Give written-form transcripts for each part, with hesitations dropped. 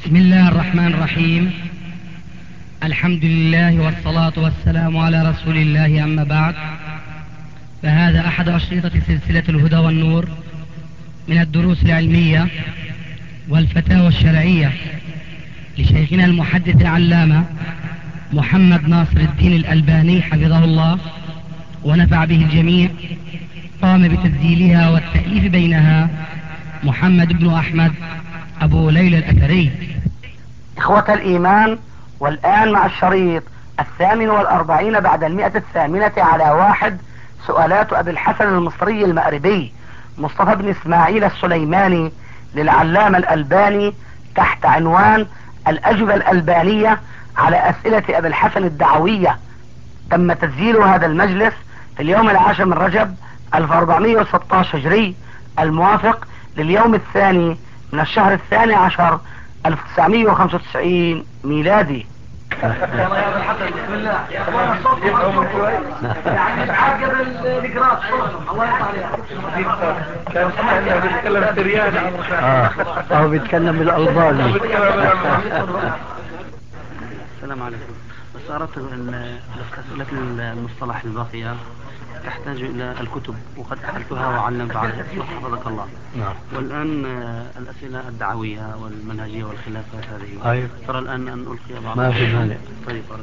بسم الله الرحمن الرحيم. الحمد لله والصلاة والسلام على رسول الله، أما بعد، فهذا أحد أشرطة سلسلة الهدى والنور من الدروس العلمية والفتاوى الشرعية لشيخنا المحدث العلامة محمد ناصر الدين الألباني حفظه الله ونفع به الجميع. قام بتسجيلها والتأليف بينها محمد بن أحمد أبو ليلى الأثري. إخوة الإيمان، والآن مع الشريط 48 بعد 108 سؤالات أبي الحسن المصري المأربي مصطفى بن إسماعيل السليماني للعلامة الألباني تحت عنوان الأجوبة الألبانية على أسئلة أبي الحسن الدعوية. تم تسجيل هذا المجلس في اليوم 10 من رجب 1416 هجري، الموافق لليوم الثاني من الشهر 12 1995 ميلادي. بسم الله. يا اخوان الصوت يعني عاقب الاقراص الله يرضى عليك. كان بيتكلم سرياني او بيتكلم بالالباني. السلام عليكم. بس أردت أسئلة المصطلح الباقية تحتاج إلى الكتب، وقد أحلتها وعلمت عليها حفظك الله. نعم. والآن الأسئلة الدعوية والمنهجية والخلافات هذه. أيوة. ترى الآن أن ألقي بعض. ما في مانع. طيب بارك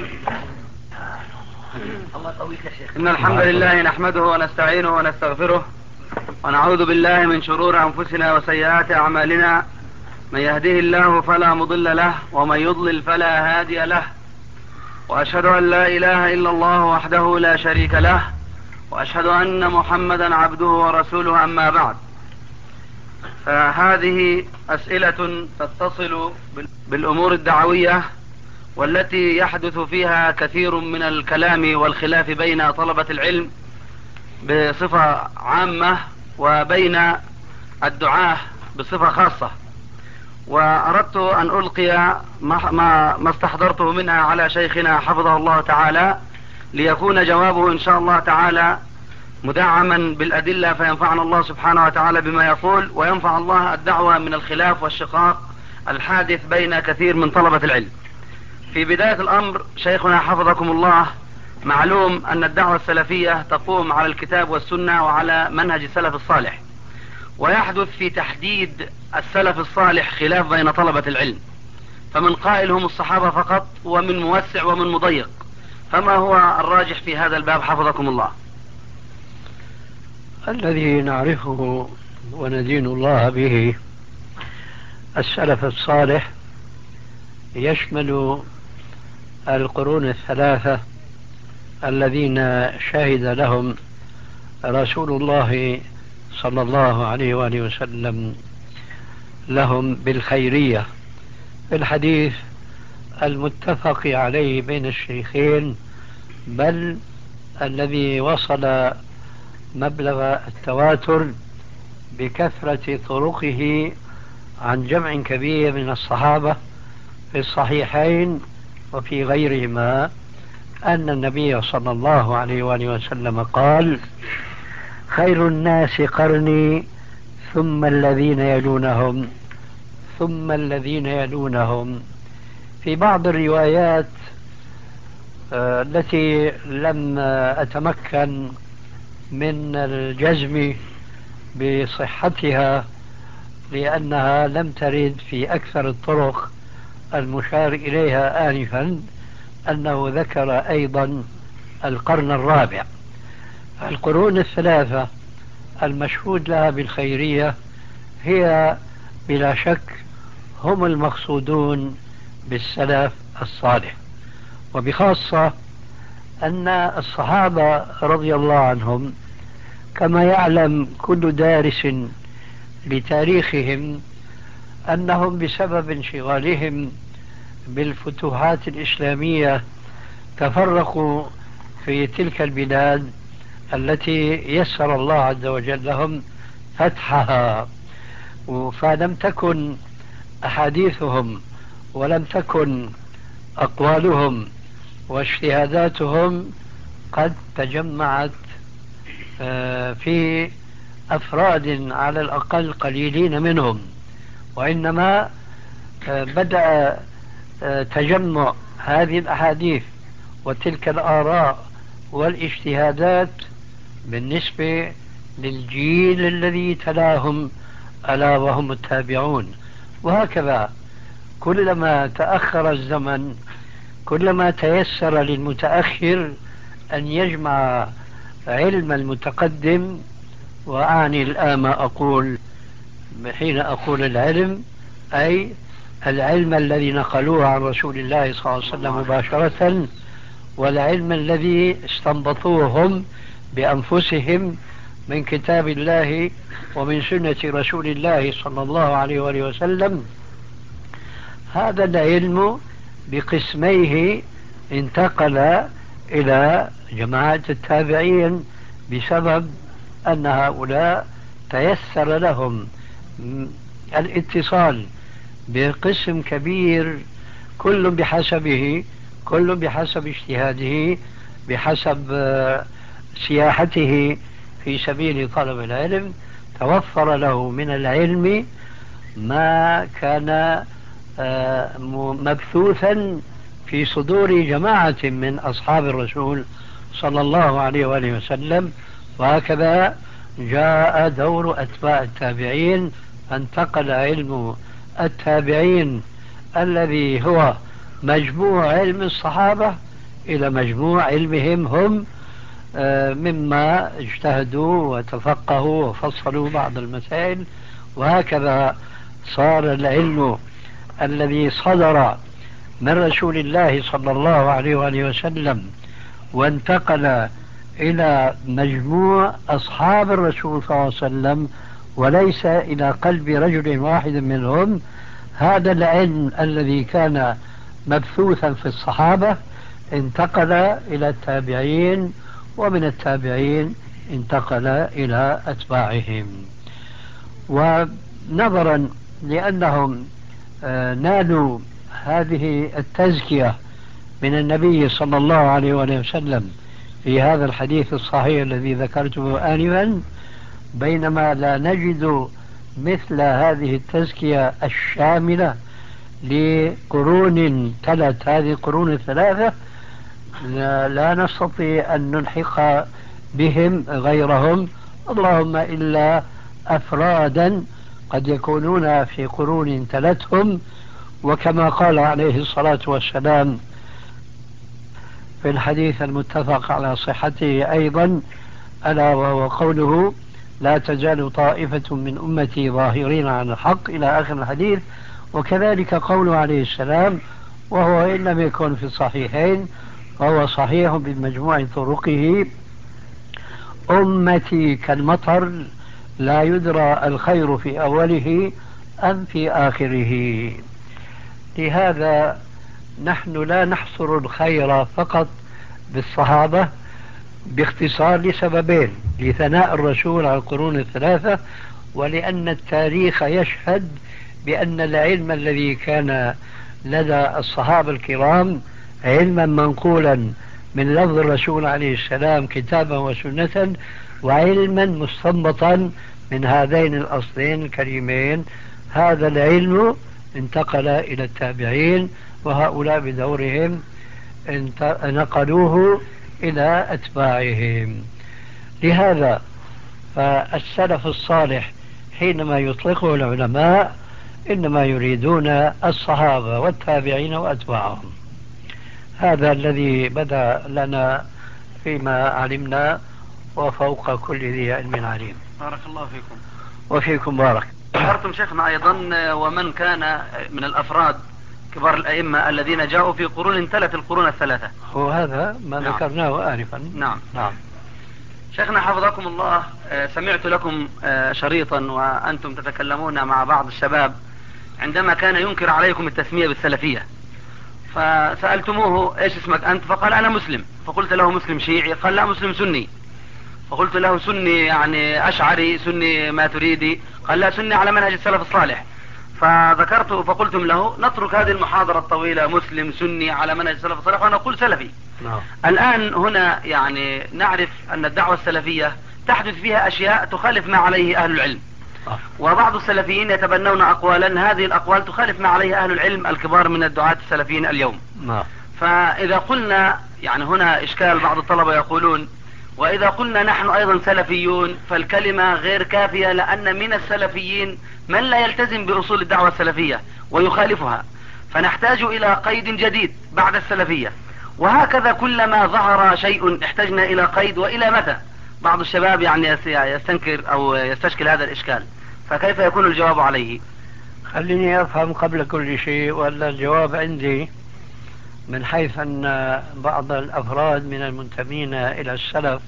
الله يقويك يا شيخ. إن الحمد لله نحمده ونستعينه ونستغفره ونعوذ بالله من شرور أنفسنا وسيئات أعمالنا. من يهده الله فلا مضل له ومن يضلل فلا هادي له، وأشهد أن لا إله إلا الله وحده لا شريك له، وأشهد أن محمدا عبده ورسوله. أما بعد، فهذه أسئلة تتصل بالأمور الدعوية، والتي يحدث فيها كثير من الكلام والخلاف بين طلبة العلم بصفة عامة وبين الدعاة بصفة خاصة. وأردت أن ألقي ما استحضرته منها على شيخنا حفظه الله تعالى، ليكون جوابه إن شاء الله تعالى مدعما بالأدلة، فينفعنا الله سبحانه وتعالى بما يقول، وينفع الله الدعوة من الخلاف والشقاق الحادث بين كثير من طلبة العلم. في بداية الأمر شيخنا حفظكم الله، معلوم أن الدعوة السلفية تقوم على الكتاب والسنة وعلى منهج السلف الصالح، ويحدث في تحديد السلف الصالح خلاف بين طلبة العلم، فمن قائل هم الصحابة فقط، ومن موسع ومن مضيق. فما هو الراجح في هذا الباب حفظكم الله؟ الذي نعرفه وندين الله به السلف الصالح يشمل القرون الثلاثة الذين شهد لهم رسول الله صلى الله عليه وآله وسلم لهم بالخيرية في الحديث المتفق عليه بين الشيخين، بل الذي وصل مبلغ التواتر بكثرة طرقه عن جمع كبير من الصحابة في الصحيحين وفي غيرهما، أن النبي صلى الله عليه وآله وسلم قال: خير الناس قرني ثم الذين يلونهم ثم الذين يلونهم. في بعض الروايات التي لم أتمكن من الجزم بصحتها لأنها لم ترد في أكثر الطرق المشار إليها آنفا، أنه ذكر أيضا القرن الرابع. القرون الثلاثة المشهود لها بالخيرية هي بلا شك هم المقصودون بالسلف الصالح، وبخاصة أن الصحابة رضي الله عنهم كما يعلم كل دارس لتاريخهم أنهم بسبب انشغالهم بالفتوحات الإسلامية تفرقوا في تلك البلاد التي يسر الله عز وجل لهم فتحها، فلم تكن أحاديثهم ولم تكن أقوالهم واجتهاداتهم قد تجمعت في أفراد على الأقل قليلين منهم، وإنما بدأ تجمع هذه الأحاديث وتلك الآراء والاجتهادات بالنسبة للجيل الذي تلاهم ألا وهم التابعون. وهكذا كلما تأخر الزمن كلما تيسر للمتأخر أن يجمع علم المتقدم. وأعني الآن ما أقول حين أقول العلم أي العلم الذي نقلوه عن رسول الله صلى الله عليه وسلم مباشرة، والعلم الذي استنبطوه هم بأنفسهم من كتاب الله ومن سنة رسول الله صلى الله عليه وآله وسلم. هذا العلم بقسميه انتقل إلى جماعة التابعين بسبب أن هؤلاء تيسر لهم الاتصال بقسم كبير، كل بحسبه، كل بحسب اجتهاده، بحسب سياحته في سبيل طلب العلم، توفر له من العلم ما كان مبثوثا في صدور جماعة من أصحاب الرسول صلى الله عليه وآله وسلم. وهكذا جاء دور أتباع التابعين، فانتقل علم التابعين الذي هو مجموع علم الصحابة إلى مجموع علمهم هم مما اجتهدوا وتفقهوا وفصلوا بعض المسائل. وهكذا صار العلم الذي صدر من رسول الله صلى الله عليه وآله وسلم وانتقل إلى مجموع أصحاب الرسول صلى الله عليه وسلم وليس إلى قلب رجل واحد منهم. هذا العلم الذي كان مبثوثا في الصحابة انتقل إلى التابعين، ومن التابعين انتقل إلى أتباعهم. ونظرا لأنهم نالوا هذه التزكية من النبي صلى الله عليه وسلم في هذا الحديث الصحيح الذي ذكرته آنفا، بينما لا نجد مثل هذه التزكية الشاملة لقرون تلت هذه القرون الثلاثة، لا نستطيع أن نلحق بهم غيرهم، اللهم إلا أفرادا قد يكونون في قرون تلتهم. وكما قال عليه الصلاة والسلام في الحديث المتفق على صحته أيضا، ألا وهو قوله: لا تزال طائفة من أمتي ظاهرين على الحق، إلى آخر الحديث. وكذلك قوله عليه السلام، وهو إن لم يكن في الصحيحين فهو صحيح بمجموع طرقه: أمتي كالمطر لا يدرى الخير في أوله أم في آخره. لهذا نحن لا نحصر الخير فقط بالصحابة باختصار لسببين: لثناء الرسول على القرون الثلاثة، ولأن التاريخ يشهد بأن العلم الذي كان لدى الصحابة الكرام علما منقولا من لفظ الرسول عليه السلام كتابا وسنة، وعلما مستنبطا من هذين الأصلين الكريمين. هذا العلم انتقل إلى التابعين، وهؤلاء بدورهم نقلوه إلى أتباعهم. لهذا فالسلف الصالح حينما يطلقه العلماء إنما يريدون الصحابة والتابعين وأتباعهم. هذا الذي بدأ لنا فيما علمنا، وفوق كل ذي علم عليم. بارك الله فيكم. وفيكم بارك. ذكرتم شيخنا أيضا ومن كان من الأفراد كبار الأئمة الذين جاءوا في قرون تلت القرون الثلاثة، وهذا ما نعم. ذكرناه آنفا. نعم. نعم. شيخنا حفظكم الله، سمعت لكم شريطا وأنتم تتكلمون مع بعض الشباب عندما كان ينكر عليكم التسمية بالسلفية، فسألتموه: ايش اسمك أنت؟ فقال: أنا مسلم. فقلت له: مسلم شيعي؟ قال: لا، مسلم سني. فقلت له: سني يعني أشعري، سني ما تريدي؟ قال: لا، سني على منهج السلف الصالح. فذكرته فقلتم له: نترك هذه المحاضرة الطويلة مسلم سني على منهج السلف الصالح ونقول سلفي. نعم. الآن هنا يعني نعرف أن الدعوة السلفية تحدث فيها أشياء تخالف ما عليه أهل العلم، وبعض السلفيين يتبنون أقوالا هذه الأقوال تخالف ما عليه أهل العلم الكبار من الدعاة السلفيين اليوم. فإذا قلنا يعني هنا إشكال، بعض الطلبة يقولون وإذا قلنا نحن أيضا سلفيون فالكلمة غير كافية، لأن من السلفيين من لا يلتزم بأصول الدعوة السلفية ويخالفها، فنحتاج إلى قيد جديد بعد السلفية. وهكذا كلما ظهر شيء احتجنا إلى قيد. وإلى متى؟ بعض الشباب يعني يستنكر أو يستشكل هذا الإشكال، فكيف يكون الجواب عليه؟ خليني أفهم قبل كل شيء، ولا الجواب عندي من حيث أن بعض الأفراد من المنتمين إلى السلف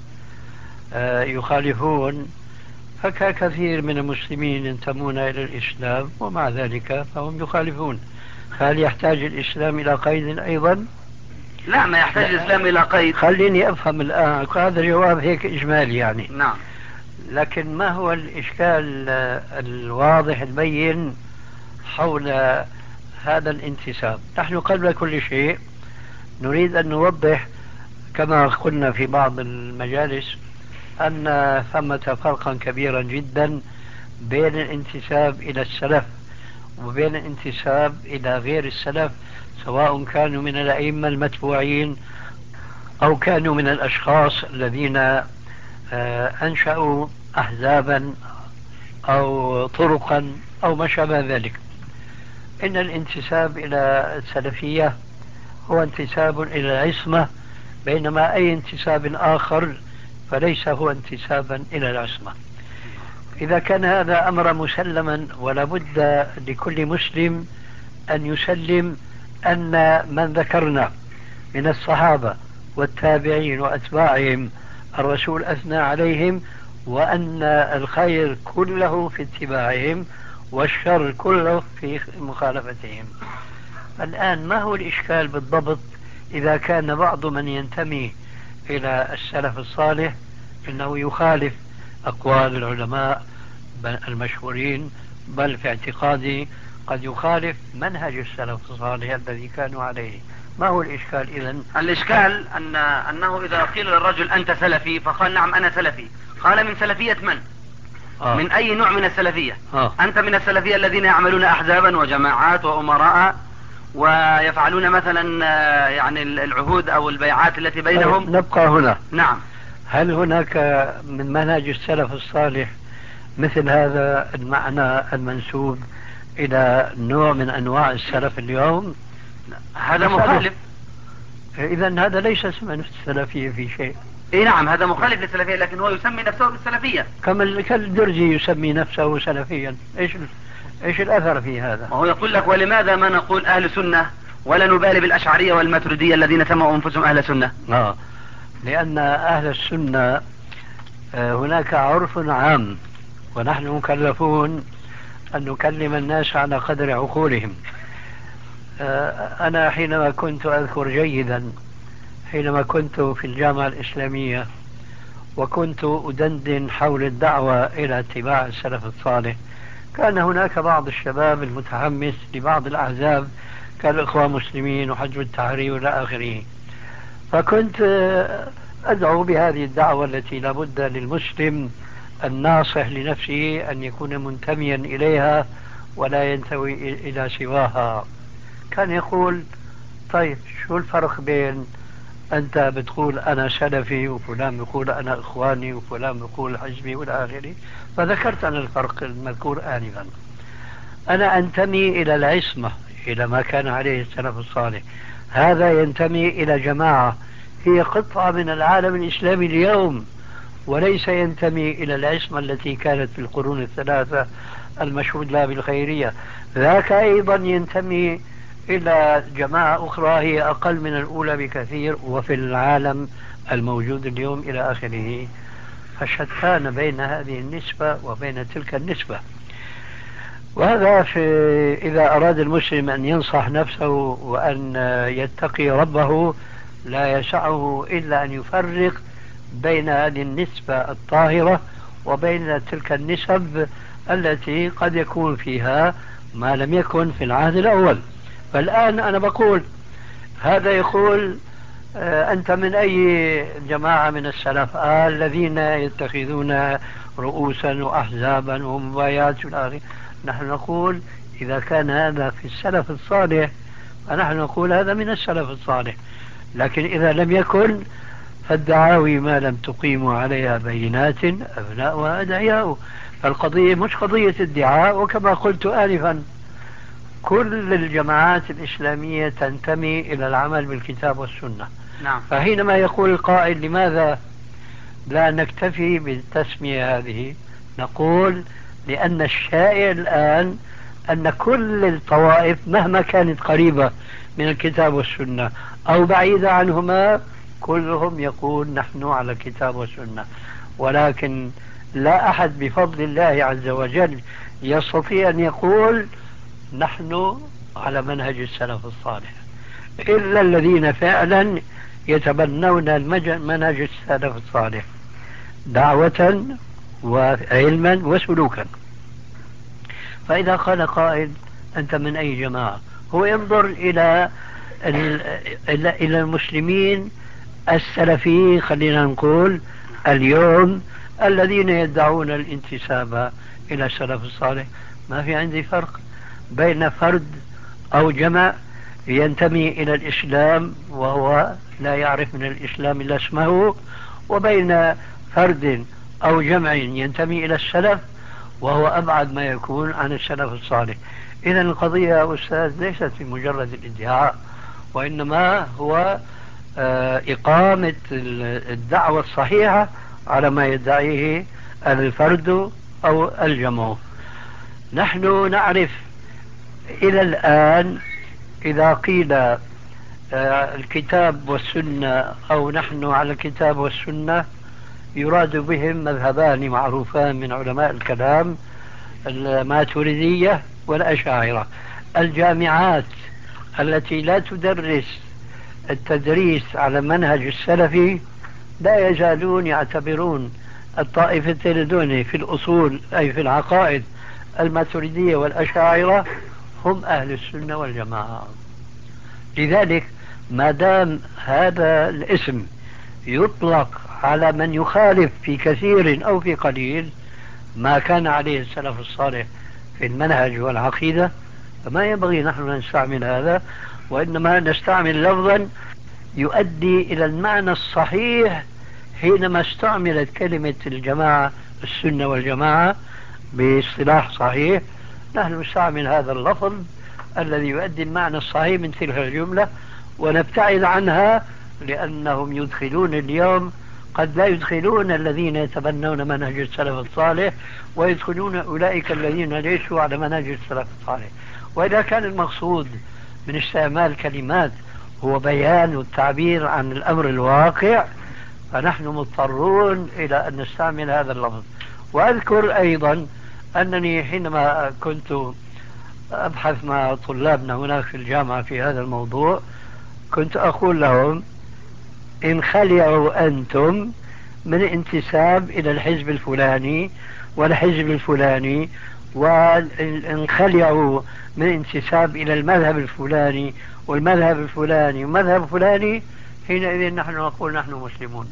يخالفون، فكثير من المسلمين ينتمون إلى الإسلام ومع ذلك فهم يخالفون. هل يحتاج الإسلام إلى قيد أيضا؟ لا، ما يحتاج الإسلام إلى قيد. خليني أفهم الآن، هذا الجواب هيك إجمالي يعني. نعم. لكن ما هو الإشكال الواضح البين حول هذا الانتساب؟ نحن قبل كل شيء نريد أن نوضح كما قلنا في بعض المجالس أن ثمة فرقا كبيرا جدا بين الانتساب إلى السلف وبين الانتساب إلى غير السلف، سواء كانوا من الأئمة المتبوعين أو كانوا من الأشخاص الذين أنشأوا أحزابا أو طرقا أو ما شابه ذلك. إن الانتساب إلى السلفية هو انتساب إلى العصمة، بينما أي انتساب آخر فليس هو انتسابا إلى العصمة. إذا كان هذا أمر مسلما، ولا بد لكل مسلم أن يسلم أن من ذكرنا من الصحابة والتابعين وأتباعهم الرسول أثنى عليهم، وأن الخير كله في اتباعهم والشر كله في مخالفتهم. الآن ما هو الإشكال بالضبط إذا كان بعض من ينتمي إلى السلف الصالح إنه يخالف أقوال العلماء المشهورين، بل في اعتقادي قد يخالف منهج السلف الصالح الذي كانوا عليه؟ ما هو الإشكال إذن؟ الإشكال أنه إذا قيل للرجل أنت سلفي فقال نعم أنا سلفي، قال من سلفية من؟ من أي نوع من السلفية؟ أنت من السلفية الذين يعملون أحزابا وجماعات وأمراء ويفعلون مثلا يعني العهود أو البيعات التي بينهم. نبقى هنا. نعم. هل هناك من منهج السلف الصالح مثل هذا المعنى المنسوب إلى نوع من أنواع السلف اليوم؟ هذا مخالف. إذن هذا ليس اسمه السلفية في شيء. اي نعم، هذا مخالف للسلفية، لكن هو يسمي نفسه بالسلفية. كما كالدرزي يسمي نفسه سلفيا. ايش الأثر في هذا؟ وهو يقول لك ولماذا ما نقول أهل سنة ولا نبالي بالأشعرية والماتريدية الذين سموا أنفسهم أهل سنة؟ لأن أهل السنة هناك عرف عام، ونحن مكلفون أن نكلم الناس على قدر عقولهم. أنا حينما كنت أذكر جيدا حينما كنت في الجامعة الإسلامية وكنت أدندن حول الدعوة إلى اتباع السلف الصالح، كان هناك بعض الشباب المتحمس لبعض الأحزاب كالإخوان المسلمين وحزب التحرير إلى آخره، فكنت أدعو بهذه الدعوة التي لابد للمسلم الناصح لنفسه أن يكون منتميا إليها ولا ينتوي إلى سواها. كان يقول طيب شو الفرق بين أنت بتقول أنا سلفي وفلان يقول أنا إخواني وفلان يقول حزبي والى آخره؟ فذكرت أنا الفرق المذكور آنفا. أنا أنتمي إلى العصمة، إلى ما كان عليه السلف الصالح. هذا ينتمي إلى جماعة هي قطعة من العالم الإسلامي اليوم، وليس ينتمي إلى العصمة التي كانت في القرون الثلاثة المشهود لها بالخيرية. ذاك أيضا ينتمي إلى جماعة أخرى هي أقل من الأولى بكثير وفي العالم الموجود اليوم إلى آخره. فشتان بين هذه النسبة وبين تلك النسبة. وهذا إذا أراد المسلم أن ينصح نفسه وأن يتقي ربه لا يسعه إلا أن يفرق بين هذه النسبة الطاهرة وبين تلك النسب التي قد يكون فيها ما لم يكن في العهد الأول. فالآن أنا بقول هذا يقول أنت من أي جماعة من السلف؟ الذين يتخذون رؤوسا وأحزابا ومبايات والآخر. نحن نقول إذا كان هذا في السلف الصالح فنحن نقول هذا من السلف الصالح، لكن إذا لم يكن فالدعاوي ما لم تقيموا عليها بينات أبناؤها أدعياء. فالقضية مش قضية ادعاء، وكما قلت آنفا كل الجماعات الإسلامية تنتمي إلى العمل بالكتاب والسنة. نعم. فحينما يقول القائل لماذا لا نكتفي بالتسمية هذه، نقول لأن الشائع الآن أن كل الطوائف مهما كانت قريبة من الكتاب والسنة أو بعيدة عنهما كلهم يقول نحن على الكتاب والسنة، ولكن لا أحد بفضل الله عز وجل يستطيع أن يقول نحن على منهج السلف الصالح إلا الذين فعلا يتبنون منهج السلف الصالح دعوة وعلما وسلوكا. فإذا قال قائل أنت من أي جماعة، هو ينظر إلى المسلمين السلفيين خلينا نقول اليوم الذين يدعون الانتساب إلى السلف الصالح. ما في عندي فرق بين فرد أو جمع ينتمي إلى الإسلام وهو لا يعرف من الإسلام إلا اسمه، وبين فرد أو جمع ينتمي إلى السلف وهو أبعد ما يكون عن السلف الصالح. إذن القضية يا أستاذ ليست في مجرد الادعاء، وإنما هو إقامة الدعوة الصحيحة على ما يدعيه الفرد أو الجمع. نحن نعرف إلى الآن إذا قيل الكتاب والسنة أو نحن على الكتاب والسنة يراد بهم مذهبان معروفان من علماء الكلام، الماتريدية والأشاعرة. الجامعات التي لا تدرس التدريس على منهج السلفي لا يزالون يعتبرون الطائفتين دون في الأصول أي في العقائد الماتريدية والأشاعرة هم أهل السنة والجماعة. لذلك ما دام هذا الاسم يطلق على من يخالف في كثير أو في قليل ما كان عليه السلف الصالح في المنهج والعقيدة، فما ينبغي نحن نستعمل هذا، وإنما نستعمل لفظا يؤدي إلى المعنى الصحيح. حينما استعملت كلمة الجماعة السنة والجماعة باصطلاح صحيح نحن نستعمل هذا اللفظ الذي يؤدي المعنى الصحيح من تلك الجملة ونبتعد عنها، لأنهم يدخلون اليوم قد لا يدخلون الذين يتبنون منهج السلف الصالح ويدخلون أولئك الذين ليسوا على منهج السلف الصالح. وإذا كان المقصود من استعمال كلمات هو بيان والتعبير عن الأمر الواقع فنحن مضطرون إلى أن نستعمل هذا اللفظ. وأذكر أيضا أنني حينما كنت أبحث مع طلابنا هناك في الجامعة في هذا الموضوع كنت أقول لهم إن خلعوا أنتم من انتساب إلى الحزب الفلاني والحزب الفلاني، وإن خلعوا من انتساب إلى المذهب الفلاني والمذهب الفلاني والمذهب الفلاني، حينئذ نحن نقول نحن مسلمون.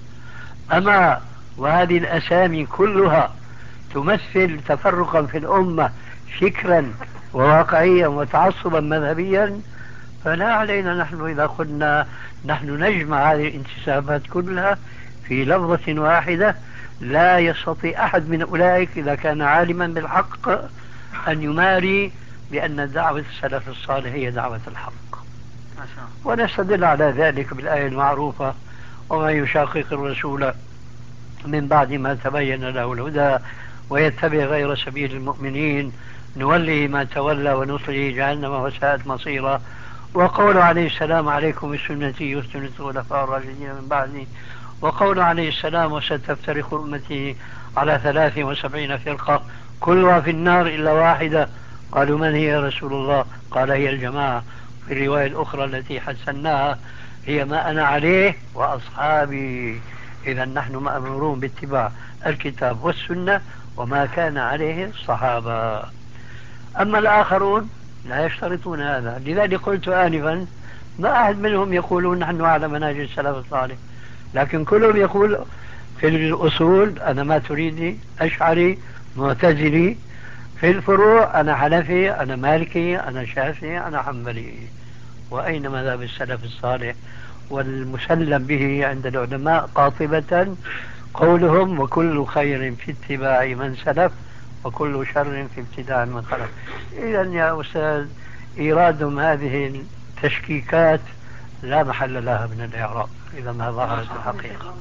أما وهذه الأسامي كلها تمثل تفرقا في الأمة فكرا وواقعيا وتعصبا مذهبيا، فلا علينا نحن إذا قلنا نحن نجمع هذه الانتسابات كلها في لفظة واحدة. لا يستطيع أحد من أولئك إذا كان عالما بالحق أن يماري بأن دعوة السلف الصالح هي دعوة الحق. ونستدل على ذلك بالآية المعروفة ومن يشاقق الرسول من بعد ما تبين له الهدى ويتبع غير سبيل المؤمنين نوله ما تولى ونصله جهنم وساءت مصيرا. وقول عليه السلام عليكم بسنتي وسنة الخلفاء الراشدين من بعدي. وقول عليه السلام وستفترق أمتي على 73 فرقة كلها في النار إلا واحدة. قالوا من هي يا رسول الله؟ قال هي الجماعة. في الرواية الأخرى التي حسناها هي ما أنا عليه وأصحابي. إذا نحن مأمورون باتباع الكتاب والسنة وما كان عليه الصحابة. أما الآخرون لا يشترطون هذا. لذلك قلت آنفا ما أحد منهم يقولون نحن على منهج السلف الصالح، لكن كلهم يقول في الأصول أنا ماتريدي أشعري معتزلي، في الفروع أنا حنفي أنا مالكي أنا شافعي أنا حنبلي. وأين مذهب السلف الصالح؟ والمسلم به عند العلماء قاطبة قولهم وكل خير في اتباع من سلف وكل شر في ابتداع من خلف. إذا يا أستاذ إيرادهم هذه التشكيكات لا محل لها من الإعراب إذا ما ظهرت الحقيقة.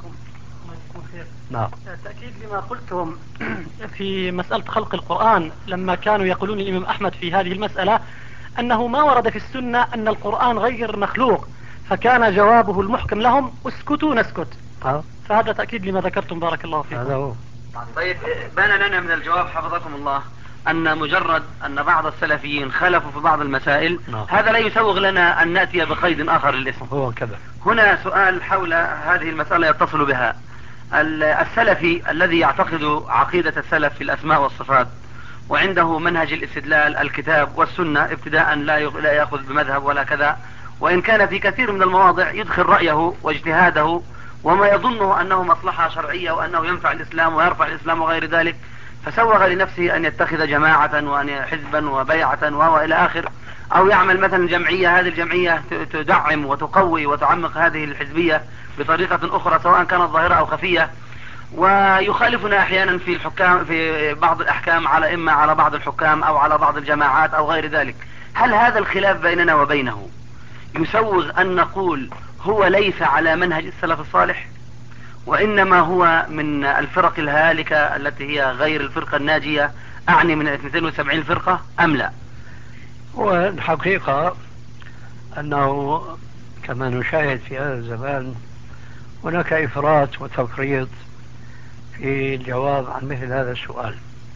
نعم. تأكيد لما قلتم في مسألة خلق القرآن، لما كانوا يقولون الإمام أحمد في هذه المسألة أنه ما ورد في السنة أن القرآن غير مخلوق، فكان جوابه المحكم لهم اسكتوا نسكت. فهذا تأكيد لما ذكرتم بارك الله فيكم. هذا هو. طيب بان لنا من الجواب حفظكم الله أن مجرد أن بعض السلفيين خلفوا في بعض المسائل هذا لا يسوغ لنا أن نأتي بقيد آخر للاسم. هو كذا. هنا سؤال حول هذه المسألة يتصل بها. السلفي الذي يعتقد عقيدة السلف في الأسماء والصفات وعنده منهج الاستدلال الكتاب والسنة ابتداء لا يأخذ بمذهب ولا كذا، وإن كان في كثير من المواضع يدخل رأيه واجتهاده وما يظنه أنه مصلحة شرعية وأنه ينفع الإسلام ويرفع الإسلام وغير ذلك، فسوغ لنفسه أن يتخذ جماعة وأن حزبا وبيعة وإلى آخر، أو يعمل مثلا جمعية، هذه الجمعية تدعم وتقوي وتعمق هذه الحزبية بطريقة أخرى سواء كانت ظاهرة أو خفية، ويخالفنا أحيانا في الحكام في بعض الأحكام على إما على بعض الحكام أو على بعض الجماعات أو غير ذلك. هل هذا الخلاف بيننا وبينه يسوغ أن نقول هو ليس على منهج السلف الصالح وإنما هو من الفرق الهالكة التي هي غير الفرقة الناجية، أعني من 72 فرقة أم لا؟ والحقيقة أنه كما نشاهد في هذا الزمان هناك إفراط وتفريط في الجواب عن مثل هذا السؤال.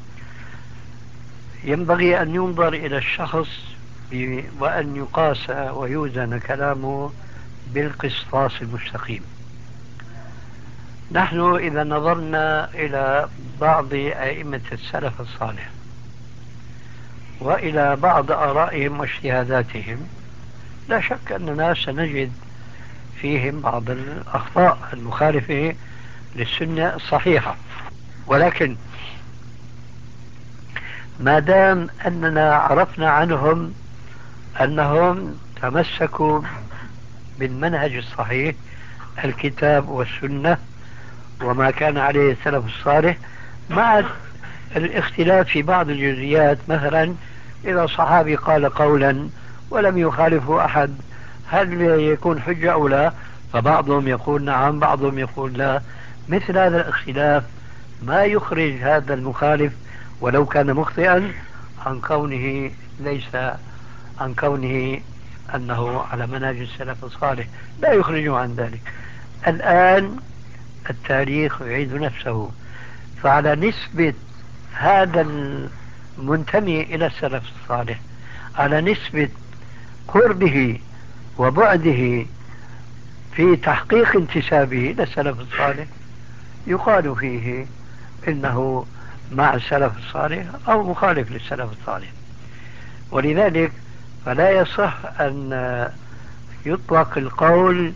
ينبغي أن ينظر إلى الشخص وأن يقاس ويوزن كلامه بالقسطاس المستقيم. نحن إذا نظرنا إلى بعض أئمة السلف الصالح وإلى بعض آرائهم واجتهاداتهم لا شك أننا سنجد فيهم بعض الأخطاء المخالفة للسنة الصحيحة، ولكن ما دام أننا عرفنا عنهم أنهم تمسكوا بالمنهج الصحيح الكتاب والسنة وما كان عليه السلف الصالح مع الاختلاف في بعض الجزئيات، مثلا إذا صحابي قال قولا ولم يخالفه أحد هل يكون حجة أو لا؟ فبعضهم يقول نعم بعضهم يقول لا. مثل هذا الاختلاف ما يخرج هذا المخالف ولو كان مخطئا عن كونه عن كونه أنه على منهج السلف الصالح، لا يخرجه عن ذلك. الآن التاريخ يعيد نفسه، فعلى نسبة هذا المنتمي إلى السلف الصالح على نسبة قربه وبعده في تحقيق انتسابه إلى السلف الصالح يقال فيه إنه مع السلف الصالح أو مخالف للسلف الصالح. ولذلك فلا يصح أن يطلق القول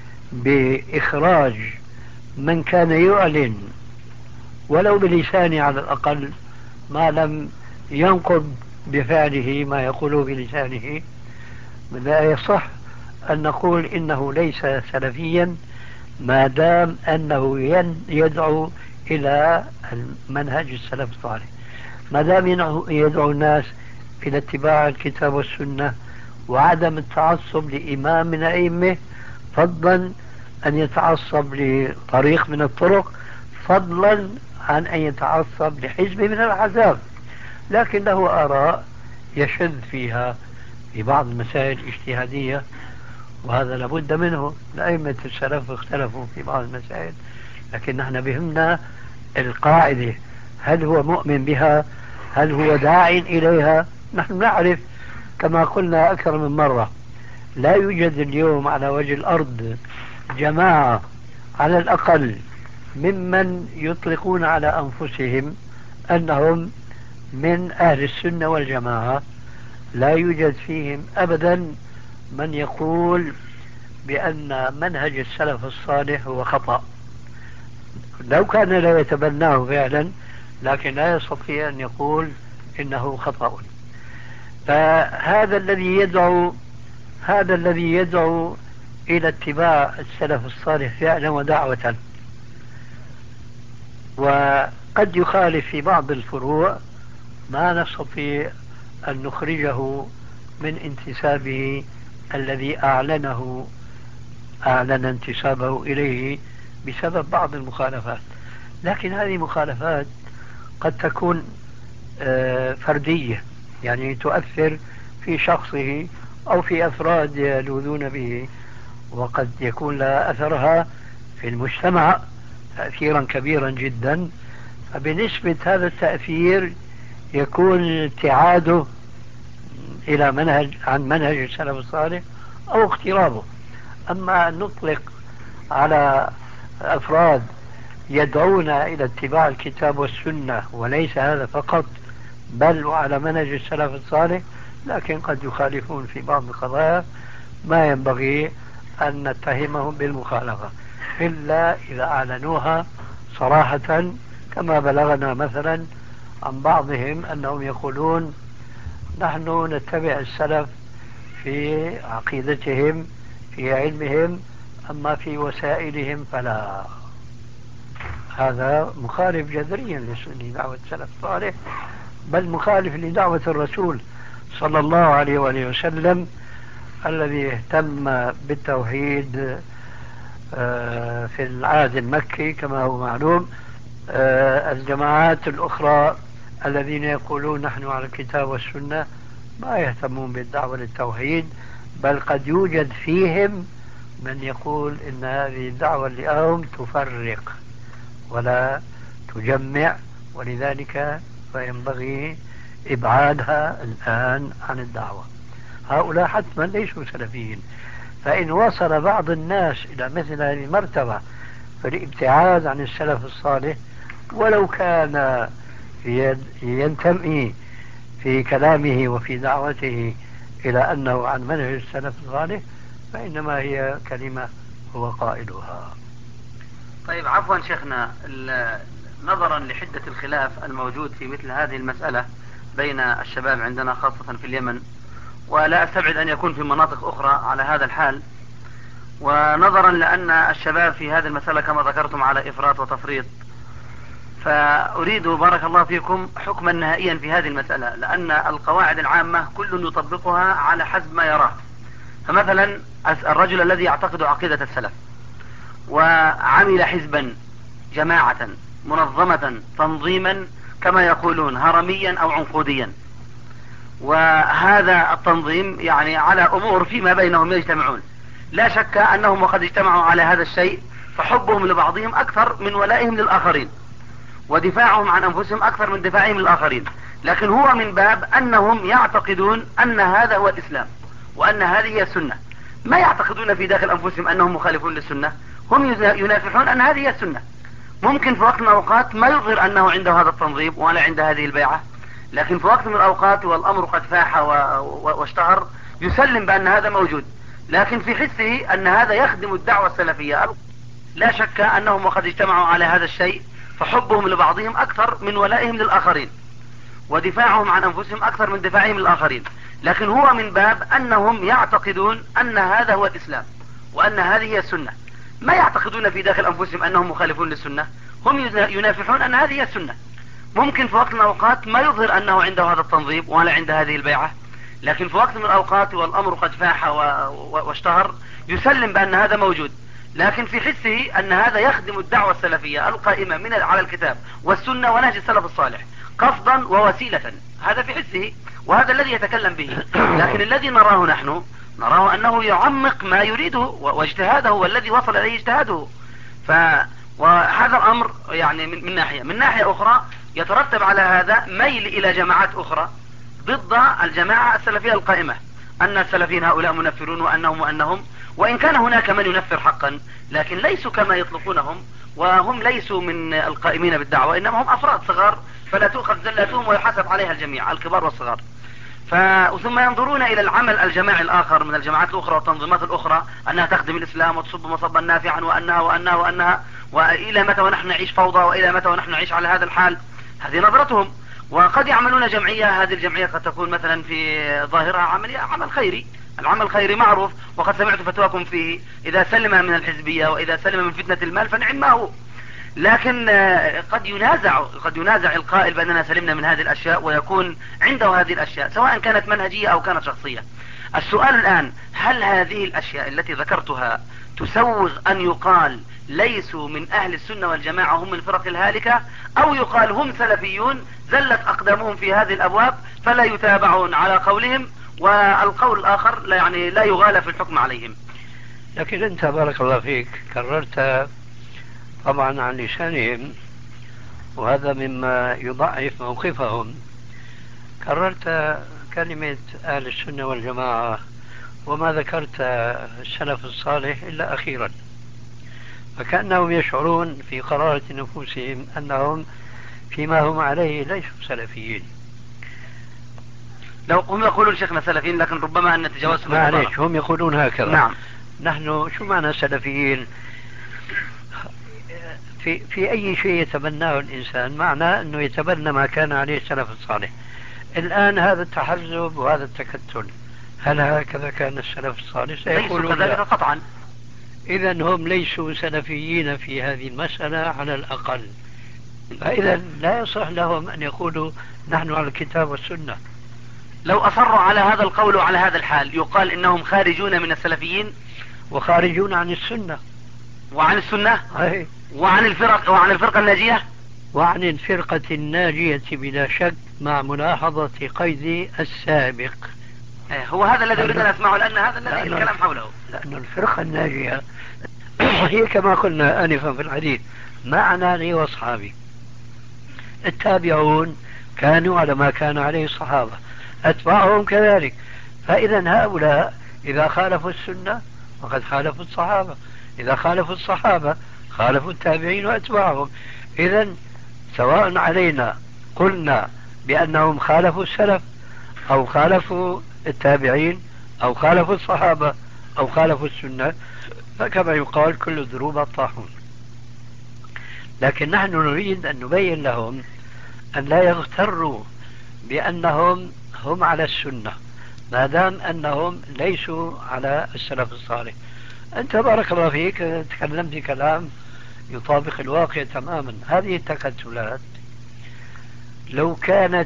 بإخراج من كان يعلن ولو بلسانه على الأقل ما لم ينقض بفعله ما يقوله بلسانه. لا يصح أن نقول إنه ليس سلفيا ما دام أنه يدعو إلى منهج السلف الصالح، ما دام يدعو الناس إلى اتباع الكتاب والسنة وعدم التعصب لإمام من أئمة، فضلا أن يتعصب لطريق من الطرق، فضلا عن أن يتعصب لحزب من الأحزاب، لكن له آراء يشذ فيها في بعض المسائل الاجتهادية، وهذا لابد منه. أئمة السلف اختلفوا في بعض المسائل، لكن نحن بهمنا القاعدة، هل هو مؤمن بها؟ هل هو داع إليها؟ نحن نعرف كما قلنا أكثر من مرة لا يوجد اليوم على وجه الأرض جماعة على الأقل ممن يطلقون على أنفسهم أنهم من أهل السنة والجماعة لا يوجد فيهم أبدا من يقول بأن منهج السلف الصالح هو خطأ، لو كان لا يتبناه فعلا، لكن لا يستطيع أن يقول إنه خطأ. فهذا الذي يدعو إلى اتباع السلف الصالح فعلا ودعوة، وقد يخالف في بعض الفروع ما نستطيع أن نخرجه من انتسابه الذي أعلن انتسابه إليه بسبب بعض المخالفات. لكن هذه مخالفات قد تكون فردية، يعني تؤثر في شخصه أو في أفراد يلوذون به، وقد يكون لها أثرها في المجتمع تأثيرا كبيرا جدا. فبنسبة هذا التأثير يكون ابتعاده عن منهج السلف الصالح أو اقترابه. أما أن نطلق على أفراد يدعون إلى اتباع الكتاب والسنة وليس هذا فقط، بل وعلى منهج السلف الصالح، لكن قد يخالفون في بعض القضايا، ما ينبغي أن نتهمهم بالمخالفة إلا إذا أعلنوها صراحة، كما بلغنا مثلا عن بعضهم أنهم يقولون نحن نتبع السلف في عقيدتهم في علمهم، أما في وسائلهم فلا. هذا مخالف جذريا لدعوة السلف الصالح، بل مخالف لدعوة الرسول صلى الله عليه وآله وسلم الذي اهتم بالتوحيد في العهد المكي كما هو معلوم. الجماعات الأخرى الذين يقولون نحن على الكتاب والسنة ما يهتمون بالدعوة للتوحيد، بل قد يوجد فيهم من يقول إن هذه الدعوة اليوم تفرق ولا تجمع، ولذلك فينبغي إبعادها الآن عن الدعوة. هؤلاء حتما ليسوا سلفيين، فإن وصل بعض الناس إلى مثل هذه المرتبة فالابتعاد عن السلف الصالح، ولو كان ينتمي في كلامه وفي دعوته إلى أنه عن منهج السلف الصالح، فإنما هي كلمة هو قائلها. طيب عفوا شيخنا، نظرا لحدة الخلاف الموجود في مثل هذه المسألة بين الشباب عندنا خاصة في اليمن، ولا أستبعد أن يكون في مناطق أخرى على هذا الحال، ونظرا لأن الشباب في هذه المسألة كما ذكرتم على إفراط وتفريط، فأريد بارك الله فيكم حكما نهائيا في هذه المسألة، لأن القواعد العامة كل يطبقها على حسب ما يراه. فمثلا الرجل الذي يعتقد عقيدة السلف وعمل حزبا جماعة منظمة تنظيما كما يقولون هرميا أو عنقوديا، وهذا التنظيم يعني على أمور فيما بينهم يجتمعون، لا شك أنهم وقد اجتمعوا على هذا الشيء فحبهم لبعضهم أكثر من ولائهم للآخرين، ودفاعهم عن أنفسهم أكثر من دفاعهم للآخرين، لكن هو من باب أنهم يعتقدون أن هذا هو الإسلام وأن هذه هي السنة، ما يعتقدون في داخل أنفسهم أنهم مخالفون للسنة، هم ينافحون أن هذه هي السنة. ممكن في وقت من الأوقات ما يظهر أنه عنده هذا التنظيم ولا عنده هذه البيعة، لكن في وقت من الأوقات والأمر قد فاح واشتهر يسلم بأن هذا موجود، لكن في حسه أن هذا يخدم الدعوة السلفية. لا شك أنهم وقد اجتمعوا على هذا الشيء فحبهم لبعضهم أكثر من ولائهم للآخرين، ودفاعهم عن أنفسهم أكثر من دفاعهم للآخرين، لكن هو من باب أنهم يعتقدون أن هذا هو الإسلام وأن هذه هي السنة، ما يعتقدون في داخل أنفسهم أنهم مخالفون للسنة، هم ينافحون أن هذه هي السنة. ممكن في وقت من الأوقات ما يظهر أنه عنده هذا التنظيم ولا عنده هذه البيعة، لكن في وقت من الأوقات والأمر قد فاح واشتهر يسلم بأن هذا موجود، لكن في حسه أن هذا يخدم الدعوة السلفية القائمة على الكتاب والسنة ونهج السلف الصالح قصدا ووسيلة، هذا في حسه وهذا الذي يتكلم به. لكن الذي نراه نحن نراه أنه يعمق ما يريده واجتهاده هو الذي وصل إليه اجتهاده. وهذا الأمر يعني من ناحية أخرى يترتب على هذا ميل إلى جماعات أخرى ضد الجماعة السلفية القائمة، أن السلفيين هؤلاء منفرون وأنهم وإن كان هناك من ينفر حقا لكن ليسوا كما يطلقونهم، وهم ليسوا من القائمين بالدعوة، إنما هم أفراد صغار فلا تؤخذ زلاتهم ويحاسب عليها الجميع الكبار والصغار. ثم ينظرون الى العمل الجماعي الاخر من الجماعات الاخرى والتنظيمات الاخرى انها تخدم الاسلام وتصب مصبا نافعا وانها والى متى ونحن نعيش فوضى، والى متى ونحن نعيش على هذا الحال. هذه نظرتهم. وقد يعملون جمعية، هذه الجمعية قد تكون مثلا في ظاهرها عمل خيري. العمل الخيري معروف، وقد سمعت فتواكم فيه، اذا سلم من الحزبية واذا سلم من فتنة المال فنعم ما هو. لكن قد ينازع القائل بأننا سلمنا من هذه الأشياء ويكون عنده هذه الأشياء سواء كانت منهجية أو كانت شخصية. السؤال الآن، هل هذه الأشياء التي ذكرتها تسوغ أن يقال ليسوا من أهل السنة والجماعة، هم من الفرق الهالكة، أو يقال هم سلفيون زلت أقدامهم في هذه الأبواب فلا يتابعون على قولهم، والقول الآخر لا يغالى في الحكم عليهم؟ لكن أنت بارك الله فيك كررت طبعا عن لسانهم، وهذا مما يضعف موقفهم. كررت كلمة أهل السنة والجماعة وما ذكرت السلف الصالح إلا أخيرا، فكأنهم يشعرون في قرارة نفوسهم أنهم فيما هم عليه ليسوا سلفيين. لو هم يقولون شيخنا سلفيين، لكن ربما أن نتجاوزهم. معليش، هم يقولون هكذا. نعم. نحن شو معنى سلفيين؟ في أي شيء يتبناه الإنسان معناه أنه يتبنى ما كان عليه السلف الصالح. الآن هذا التحزب وهذا التكتل، هل هكذا كان السلف الصالح؟ ليسوا كذلك قطعا. إذا هم ليسوا سلفيين في هذه المسألة على الأقل، فإذا لا يصح لهم أن يقولوا نحن على الكتاب والسنة. لو أصروا على هذا القول وعلى هذا الحال يقال إنهم خارجون من السلفيين وخارجون عن السنة وعن السنة أي. وعن الفرقة الناجية، وعن الفرقة الناجية بلا شك، مع ملاحظة قيد السابق. هو هذا الذي أريد أن أسمعه، لأن هذا الذي الكلام حوله. لأن الفرقة الناجية هي كما قلنا آنفا في الحديث معنا لي وأصحابي. التابعون كانوا على ما كان عليه الصحابة، أتباعهم كذلك. فإذا هؤلاء إذا خالفوا السنة فقد خالفوا الصحابة، إذا خالفوا الصحابة خالفوا التابعين وأتباعهم. إذا سواء علينا قلنا بأنهم خالفوا السلف أو خالفوا التابعين أو خالفوا الصحابة أو خالفوا السنة، فكما يقال كل الضروب الطاحون. لكن نحن نريد أن نبين لهم أن لا يغتروا بأنهم هم على السنة ما دام أنهم ليسوا على السلف الصالح. أنت بارك الله فيك تكلمت كلام يطابق الواقع تماما. هذه التكتلات لو كانت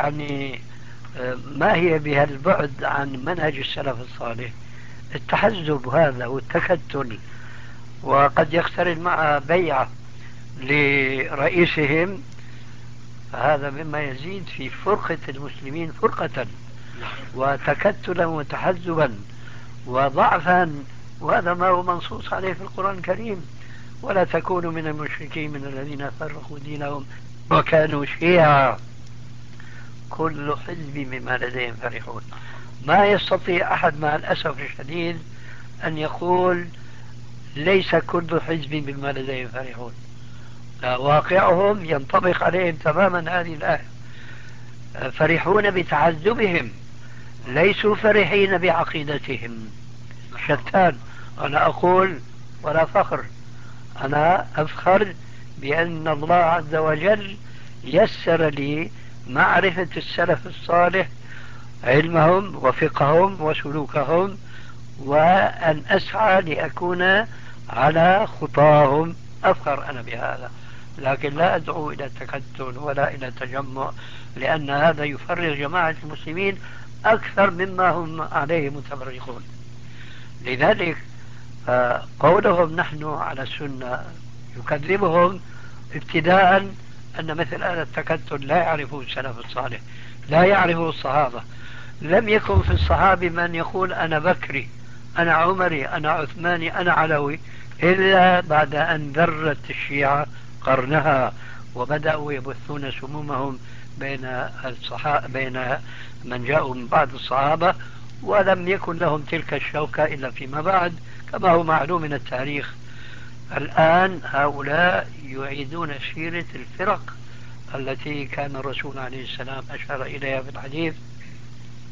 ما هي بها البعد عن منهج السلف الصالح، التحزب هذا والتكتل، وقد يقترن مع بيعة لرئيسهم، فهذا مما يزيد في فرقة المسلمين فرقة وتكتلا وتحزبا وضعفا، وهذا ما هو منصوص عليه في القرآن الكريم: ولا تكونوا من المشركين من الذين فرقوا دينهم وكانوا شيعا كل حزب بما لديهم فرحون. ما يستطيع أحد مع الأسف الشديد أن يقول ليس كل حزب بما لديهم فرحون. لا، واقعهم ينطبق عليهم تماما هذه الآية. فرحون بتعذبهم، ليسوا فرحين بعقيدتهم. شتان. أنا أقول ولا فخر، أنا أفخر بأن الله عز وجل يسر لي معرفة السلف الصالح، علمهم وفقههم وسلوكهم، وأن أسعى لأكون على خطاهم. أفخر أنا بهذا، لكن لا أدعو إلى التكتل ولا إلى التجمع، لأن هذا يفرغ جماعة المسلمين أكثر مما هم عليه متفرقون. لذلك قولهم نحن على السنة يكذبهم ابتداء أن مثل هذا التكتل لا يعرفه السلف الصالح، لا يعرفه الصحابة. لم يكن في الصحابة من يقول أنا بكري، أنا عمري، أنا عثماني، أنا علوي، إلا بعد أن ذرت الشيعة قرنها وبدأوا يبثون سمومهم بين من جاءوا من بعد الصحابة، ولم يكن لهم تلك الشوكة إلا فيما بعد كما هو معلوم من التاريخ. الآن هؤلاء يعيدون سيرة الفرق التي كان الرسول عليه السلام أشار إليها في الحديث: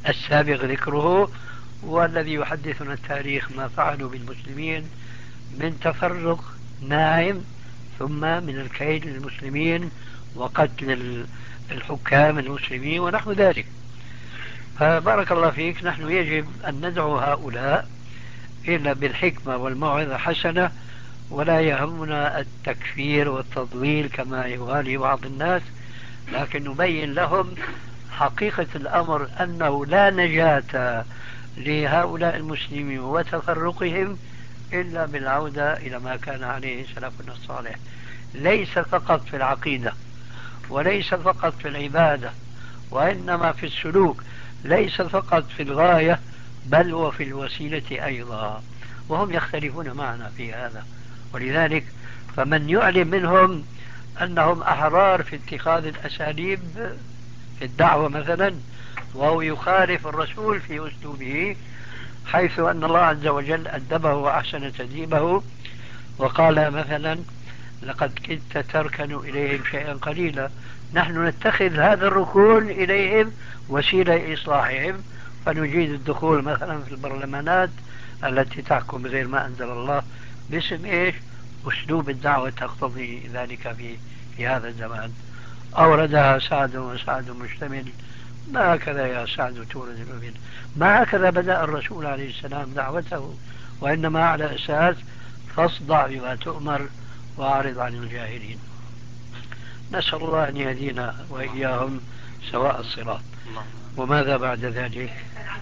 السابق ذكره، والذي يحدثنا التاريخ ما فعلوا بالمسلمين من تفرق ناعم، ثم من الكيد للمسلمين وقتل الحكام المسلمين ونحو ذلك. فبارك الله فيك، نحن يجب أن ندعو هؤلاء إلا بالحكمة والموعظة حسنة، ولا يهمنا التكفير والتضليل كما يغالي بعض الناس، لكن نبين لهم حقيقة الأمر أنه لا نجاة لهؤلاء المسلمين وتفرقهم إلا بالعودة إلى ما كان عليه سلفنا الصالح، ليس فقط في العقيدة وليس فقط في العبادة، وإنما في السلوك، ليس فقط في الغاية بل وفي الوسيلة أيضا، وهم يختلفون معنا في هذا. ولذلك فمن يعلم منهم أنهم أحرار في اتخاذ الأساليب في الدعوة مثلا، وهو يخالف الرسول في أسلوبه، حيث أن الله عز وجل أدبه وأحسن تدريبه وقال مثلا لقد كدت تركن إليهم شيئا قليلا، نحن نتخذ هذا الركون إليهم وسيلة لإصلاحهم، فنجيد الدخول مثلا في البرلمانات التي تحكم بغير ما أنزل الله باسم إيش؟ أسلوب الدعوة تقتضي ذلك في هذا الزمان. أوردها سعد وسعد مشتمل، ما هكذا يا سعد تورد الأمين، ما هكذا بدأ الرسول عليه السلام دعوته، وإنما على أساس فاصدع بما تؤمر وأعرض عن الجاهلين. نسأل الله أن يهدينا وإياهم سواء الصراط. وماذا بعد ذلك؟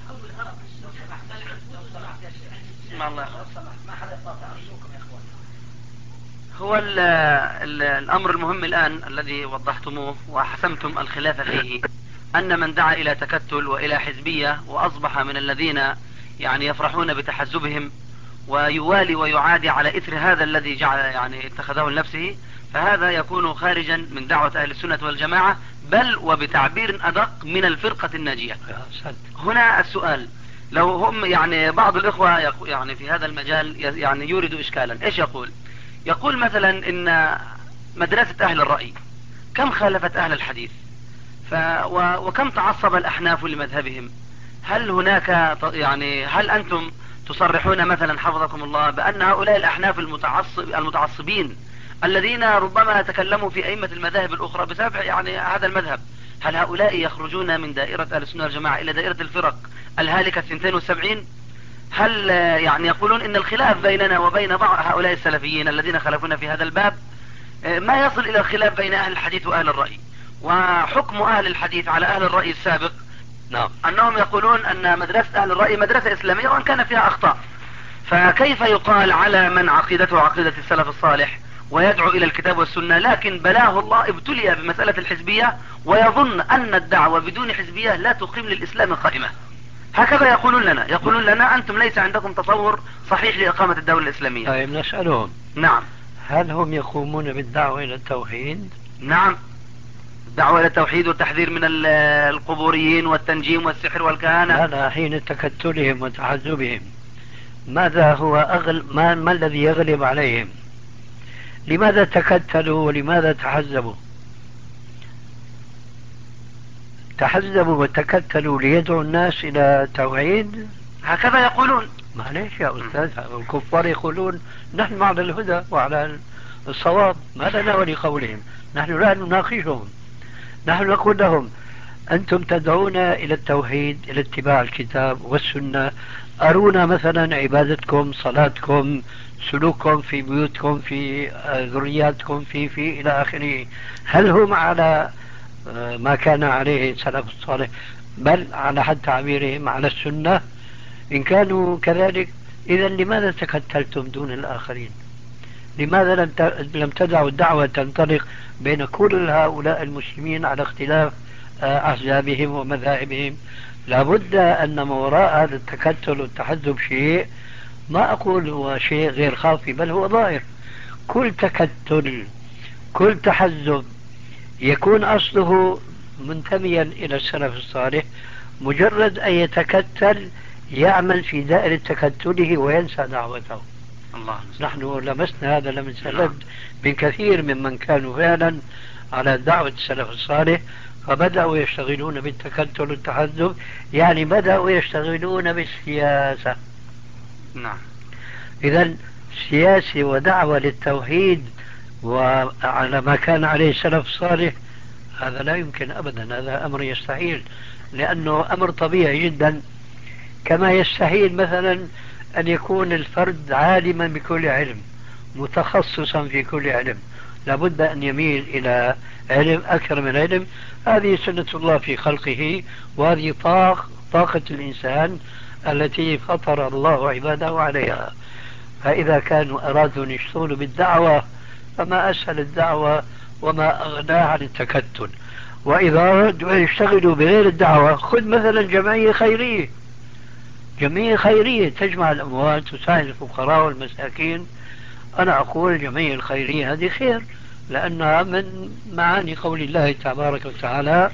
هو الأمر المهم الآن الذي وضحتموه وحسمتم الخلاف فيه، أن من دعا إلى تكتل وإلى حزبية وأصبح من الذين يعني يفرحون بتحزبهم ويوالي ويعادي على إثر هذا الذي جعل يعني اتخذه لنفسه، فهذا يكون خارجا من دعوة أهل السنة والجماعة، بل وبتعبير أدق من الفرقة الناجية. هنا السؤال، لو هم يعني بعض الإخوة يعني في هذا المجال يعني يورد إشكالا، إيش يقول مثلا إن مدرسة أهل الرأي كم خالفت أهل الحديث، وكم تعصب الأحناف لمذهبهم، هل هناك يعني هل أنتم تصرحون مثلا حفظكم الله بأن هؤلاء الأحناف المتعصبين الذين ربما تكلموا في أئمة المذاهب الأخرى بسبب يعني هذا المذهب، هل هؤلاء يخرجون من دائرة أهل السنة والجماعة إلى دائرة الفرق الهالكة 72؟ هل يعني يقولون إن الخلاف بيننا وبين بعض هؤلاء السلفيين الذين خلفونا في هذا الباب ما يصل إلى الخلاف بين أهل الحديث وأهل الرأي، وحكم أهل الحديث على أهل الرأي السابق أنهم يقولون أن مدرسة أهل الرأي مدرسة إسلامية وأن كان فيها أخطاء، فكيف يقال على من عقيدته عقيدة السلف الصالح ويدعو إلى الكتاب والسنة لكن بلاه الله ابتلي بمسألة الحزبية ويظن أن الدعوة بدون حزبية لا تقيم للإسلام قائمة؟ هكذا يقولون لنا أنتم ليس عندكم تصور صحيح لإقامة الدولة الإسلامية. طيب نسألهم، نعم، هل هم يقومون بالدعوة إلى التوحيد؟ نعم، الدعوة إلى التوحيد والتحذير من القبوريين والتنجيم والسحر والكهانة. لا، حين تكتلهم وتحزبهم ماذا هو ما الذي يغلب عليهم؟ لماذا تكتلوا ولماذا تحزبوا؟ تحزبوا وتكتلوا ليدعوا الناس إلى توحيد، هكذا يقولون. معليش يا أستاذ، الكفار يقولون نحن على الهدى وعلى الصواب، ما لنا ولقولهم، نحن لا نناقشهم، نحن نقول لهم أنتم تدعون إلى التوحيد، إلى اتباع الكتاب والسنة، أرونا مثلا عبادتكم، صلاتكم، سلوككم في بيوتكم، في ذرياتكم، في إلى آخره، هل هم على ما كان عليه السلف الصالح بل على حد تعبيرهم على السنة؟ إن كانوا كذلك إذا لماذا تكتلتم دون الآخرين؟ لماذا لم تدعوا الدعوة تنطلق بين كل هؤلاء المسلمين على اختلاف أحزابهم ومذاهبهم؟ لابد أن ما وراء هذا التكتل والتحزب شيء، ما أقول هو شيء غير خافي بل هو ظاهر. كل تكتل، كل تحزب يكون أصله منتميا إلى السلف الصالح، مجرد أن يتكتل يعمل في دائرة تكتله وينسى دعوته. نحن لمسنا هذا لمس لد من كثير ممن كانوا فعلا على دعوة السلف الصالح، فبدأوا يشتغلون بالتكتل والتحزب، يعني بدأوا يشتغلون بالسياسة. نعم. إذا سياسي ودعوة للتوحيد وعلى ما كان عليه السلف الصالح، هذا لا يمكن أبدا، هذا أمر يستحيل، لأنه أمر طبيعي جدا. كما يستحيل مثلا أن يكون الفرد عالما بكل علم، متخصصا في كل علم، لابد أن يميل إلى علم أكثر من علم. هذه سنة الله في خلقه، وهذه طاقة الإنسان التي فطر الله عباده عليها. فإذا كانوا أرادوا أن يشتغلوا بالدعوة، فما أسهل الدعوة وما أغناها عن التكتل. وإذا أرادوا أن يشتغلوا بغير الدعوة، خذ مثلا جمعية خيرية، جمعية خيرية تجمع الأموال تساعد الفقراء والمساكين. أنا أقول الجمعية الخيرية هذه خير، لأنها من معاني قول الله تبارك وتعالى: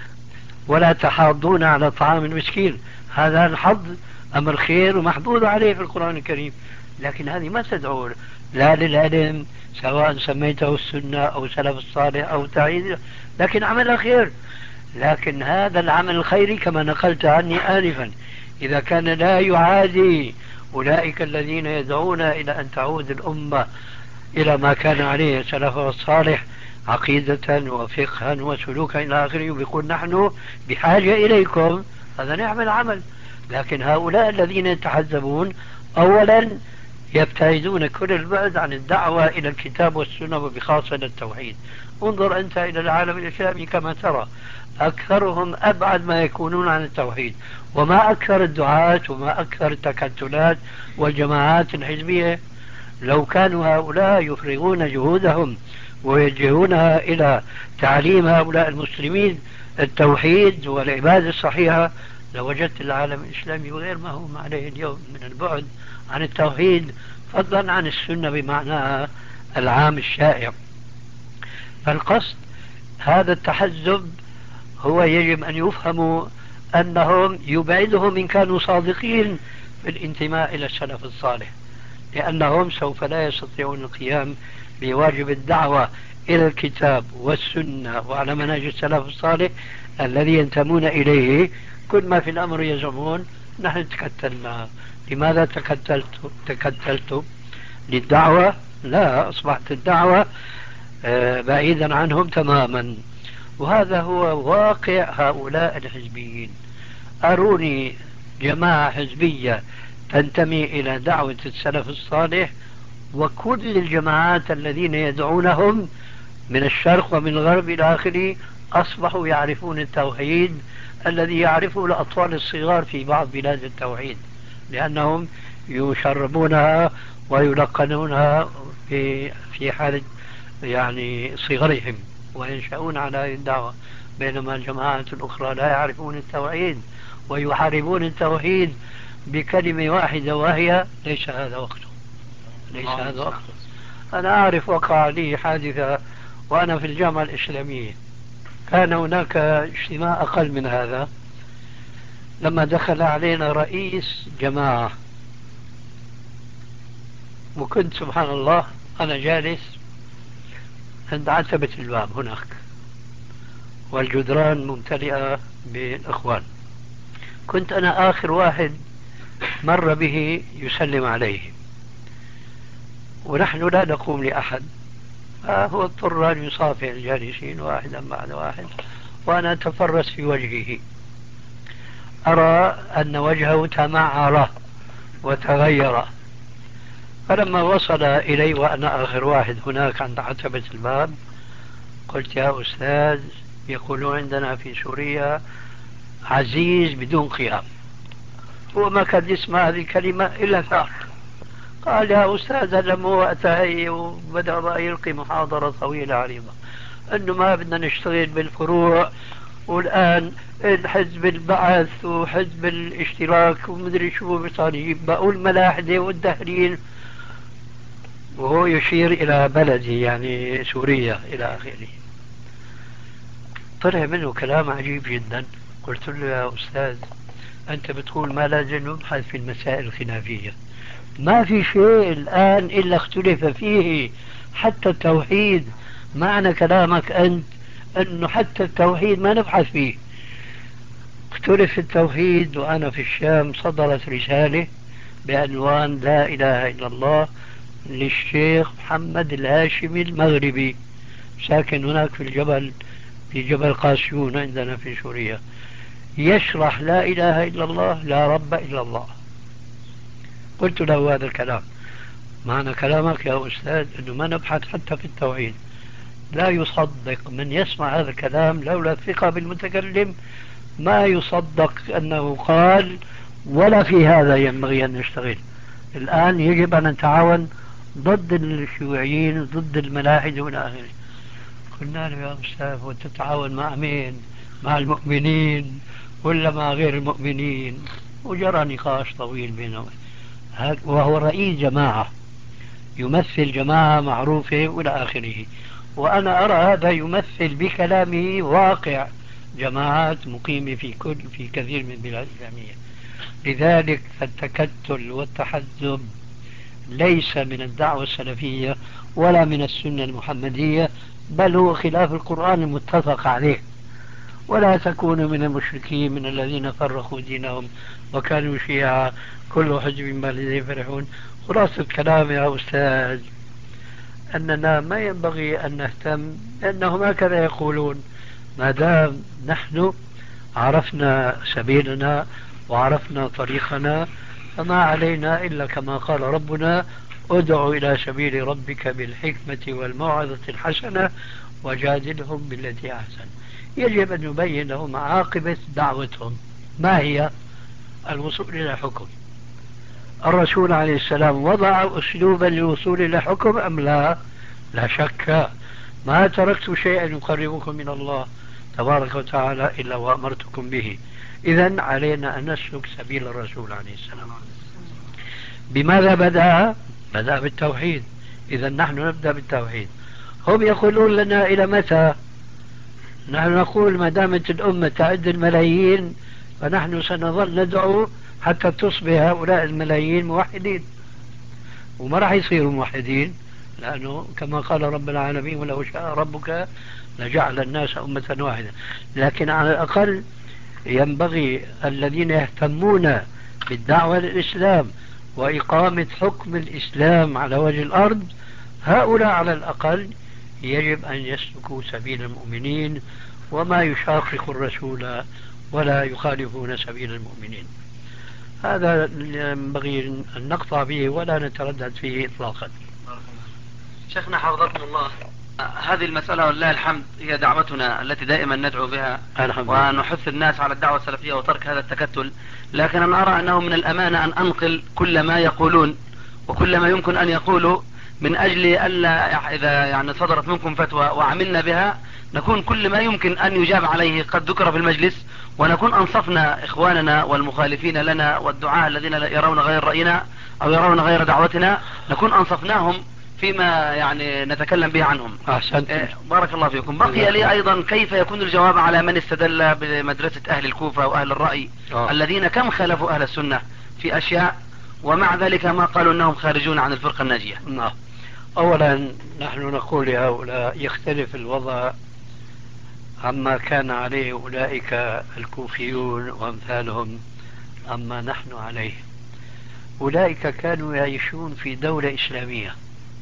ولا تحاضون على طعام المسكين. هذا الحظ أمر خير ومحظوظ عليه في القرآن الكريم، لكن هذه ما تدعو لا للعلم، سواء سميته السنة أو سلف الصالح أو تعيد، لكن عمل خير. لكن هذا العمل الخيري كما نقلت عني آنفا، إذا كان لا يعادي أولئك الذين يدعون إلى أن تعود الأمة إلى ما كان عليه سلفها الصالح عقيدة وفقها وسلوكا إلى آخره، ويقول نحن بحاجة إليكم، هذا نعم العمل. لكن هؤلاء الذين يتحزبون أولا يبتعدون كل البعد عن الدعوة إلى الكتاب والسنة، وبخاصة التوحيد. انظر أنت إلى العالم الإسلامي كما ترى، أكثرهم أبعد ما يكونون عن التوحيد. وما أكثر الدعاة وما أكثر التكتلات والجماعات الحزبية. لو كانوا هؤلاء يفرغون جهودهم ويوجهونها إلى تعليم هؤلاء المسلمين التوحيد والعبادة الصحيحة، لوجدت العالم الإسلامي غير ما هم عليه اليوم من البعد عن التوحيد، فضلا عن السنة بمعناها العام الشائع. فالقصد هذا التحزب هو يجب أن يفهموا أنهم يبعدهم إن كانوا صادقين في الانتماء إلى السلف الصالح، لأنهم سوف لا يستطيعون القيام بواجب الدعوة إلى الكتاب والسنة وعلى منهج السلف الصالح الذي ينتمون إليه. كل ما في الأمر يزعمون نحن تكتلنا. لماذا تكتلت للدعوة؟ لا، أصبحت الدعوة بعيدا عنهم تماما. وهذا هو واقع هؤلاء الحزبيين. أروني جماعة حزبية تنتمي إلى دعوة السلف الصالح، وكل الجماعات الذين يدعونهم من الشرق ومن الغرب إلى آخره أصبحوا يعرفون التوحيد الذي يعرفه الأطفال الصغار في بعض بلاد التوحيد، لأنهم يشربونها ويلقنونها في حالة يعني صغرهم وينشأون على هذه الدعوة. بينما الجماعات الأخرى لا يعرفون التوحيد ويحاربون التوحيد بكلمة واحدة، وهي ليس هذا وقته، ليس هذا وقته. أنا أعرف وقع لي حادثة وأنا في الجامعة الإسلامية، كان هناك اجتماع أقل من هذا، لما دخل علينا رئيس جماعة، وكنت سبحان الله أنا جالس عند عتبة الباب هناك، والجدران ممتلئة بالإخوان. كنت أنا آخر واحد مر به يسلم عليه، ونحن لا نقوم لأحد، هو اضطر أن يصافح الجالسين واحدا بعد واحد، وأنا أتفرس في وجهه، أرى أن وجهه تمعر وتغير. فلما وصل إلي وأنا آخر واحد هناك عند عتبة الباب، قلت: يا أستاذ، يقولون عندنا في سوريا عزيز بدون قيام. هو ما كان يسمع هذه الكلمة إلا ثار. قال: يا أستاذ، هذا مو وقتها، وبدأ بقى يلقي محاضرة طويلة عريضة أنه ما بدنا نشتغل بالفروع، والآن الحزب البعث وحزب الاشتراك ومدري شو بصار يجيب بقول الملاحدة والدهرين، وهو يشير إلى بلدي يعني سوريا إلى آخره. طلع منه كلام عجيب جدا. قلت له: يا أستاذ، أنت بتقول ما لازم نبحث في المسائل الخلافية، ما في شيء الآن إلا اختلف فيه، حتى التوحيد. معنى كلامك أنت أنه حتى التوحيد ما نبحث فيه. اختلف التوحيد، وأنا في الشام صدرت رسالة بعنوان لا إله إلا الله للشيخ محمد الهاشمي المغربي، ساكن هناك في الجبل، في جبل قاسيون عندنا في سوريا، يشرح لا إله إلا الله لا رب إلا الله. قلت له هذا الكلام، معنى كلامك يا أستاذ أنه ما نبحث حتى في التوحيد. لا يصدق من يسمع هذا الكلام لولا الثقة بالمتكلم، ما يصدق أنه قال، ولا في هذا ينبغي أن نشتغل. الآن يجب أن نتعاون ضد الشيوعيين، ضد الملاحدة وإلى آخره. قلنا له يا أستاذ وتتعاون مع مين؟ مع المؤمنين ولا مع غير المؤمنين؟ وجرى نقاش طويل بينهم، وهو رئيس جماعة يمثل جماعة معروفة وإلى آخره، وأنا أرى هذا يمثل بكلامه واقع جماعات مقيمة في كثير من البلاد الإسلامية. لذلك فالتكتل والتحزب ليس من الدعوة السلفية ولا من السنة المحمدية، بل هو خلاف القرآن المتفق عليه. ولا تكونوا من المشركين من الذين فرقوا دينهم وكانوا شيعا كل حزب بما لديهم فرحون. خلاصة الكلام يا أستاذ أننا ما ينبغي أن نهتم، لأنهم هكذا يقولون. ما دام نحن عرفنا سبيلنا وعرفنا طريقنا، فما علينا إلا كما قال ربنا: ادع إلى سبيل ربك بالحكمة والموعظة الحسنة وجادلهم بالتي أحسن. يجب أن نبين لهم عاقبة دعوتهم ما هي. الوصول إلى حكم. الرسول عليه السلام وضع أسلوبا للوصول إلى حكم أم لا؟ لا شك. ما تركت شيئا يقربكم من الله تبارك وتعالى إلا وأمرتكم به. إذن علينا أن نسلك سبيل الرسول عليه السلام. بماذا بدأ؟ بدأ بالتوحيد. إذن نحن نبدأ بالتوحيد. هم يقولون لنا إلى متى؟ نحن نقول ما دامت الأمة تعد الملايين فنحن سنظل ندعو حتى تصبح هؤلاء الملايين موحدين، وما راح يصيروا موحدين، لأنه كما قال رب العالمين: ولو شاء ربك لجعل الناس أمة واحدة. لكن على الأقل ينبغي الذين يهتمون بالدعوة للإسلام وإقامة حكم الإسلام على وجه الأرض، هؤلاء على الأقل يجب أن يسلكوا سبيل المؤمنين وما يشاقق الرسول ولا يخالفون سبيل المؤمنين. هذا ينبغي أن نقطع به ولا نتردد فيه إطلاقا. شيخنا حفظكم الله، هذه المسألة ولله الحمد هي دعوتنا التي دائما ندعو بها ونحث الناس على الدعوة السلفية وترك هذا التكتل. لكن أنا أرى أنه من الأمانة أن أنقل كل ما يقولون وكل ما يمكن أن يقولوا، من أجل ألا إذا يعني صدرت منكم فتوى وعملنا بها نكون كل ما يمكن أن يجاب عليه قد ذكر في المجلس، ونكون أنصفنا إخواننا والمخالفين لنا والدعاة الذين يرون غير رأينا أو يرون غير دعوتنا، نكون أنصفناهم فيما يعني نتكلم به عنهم. أحسنت. بارك الله فيكم. بقي لي أيضا كيف يكون الجواب على من استدل بمدرسة أهل الكوفة وأهل الرأي الذين كم خالفوا أهل السنة في أشياء ومع ذلك ما قالوا أنهم خارجون عن الفرقة الناجية؟ أولا نحن نقول لهؤلاء يختلف الوضع عما كان عليه أولئك الكوفيون وأمثالهم عما نحن عليه. أولئك كانوا يعيشون في دولة إسلامية،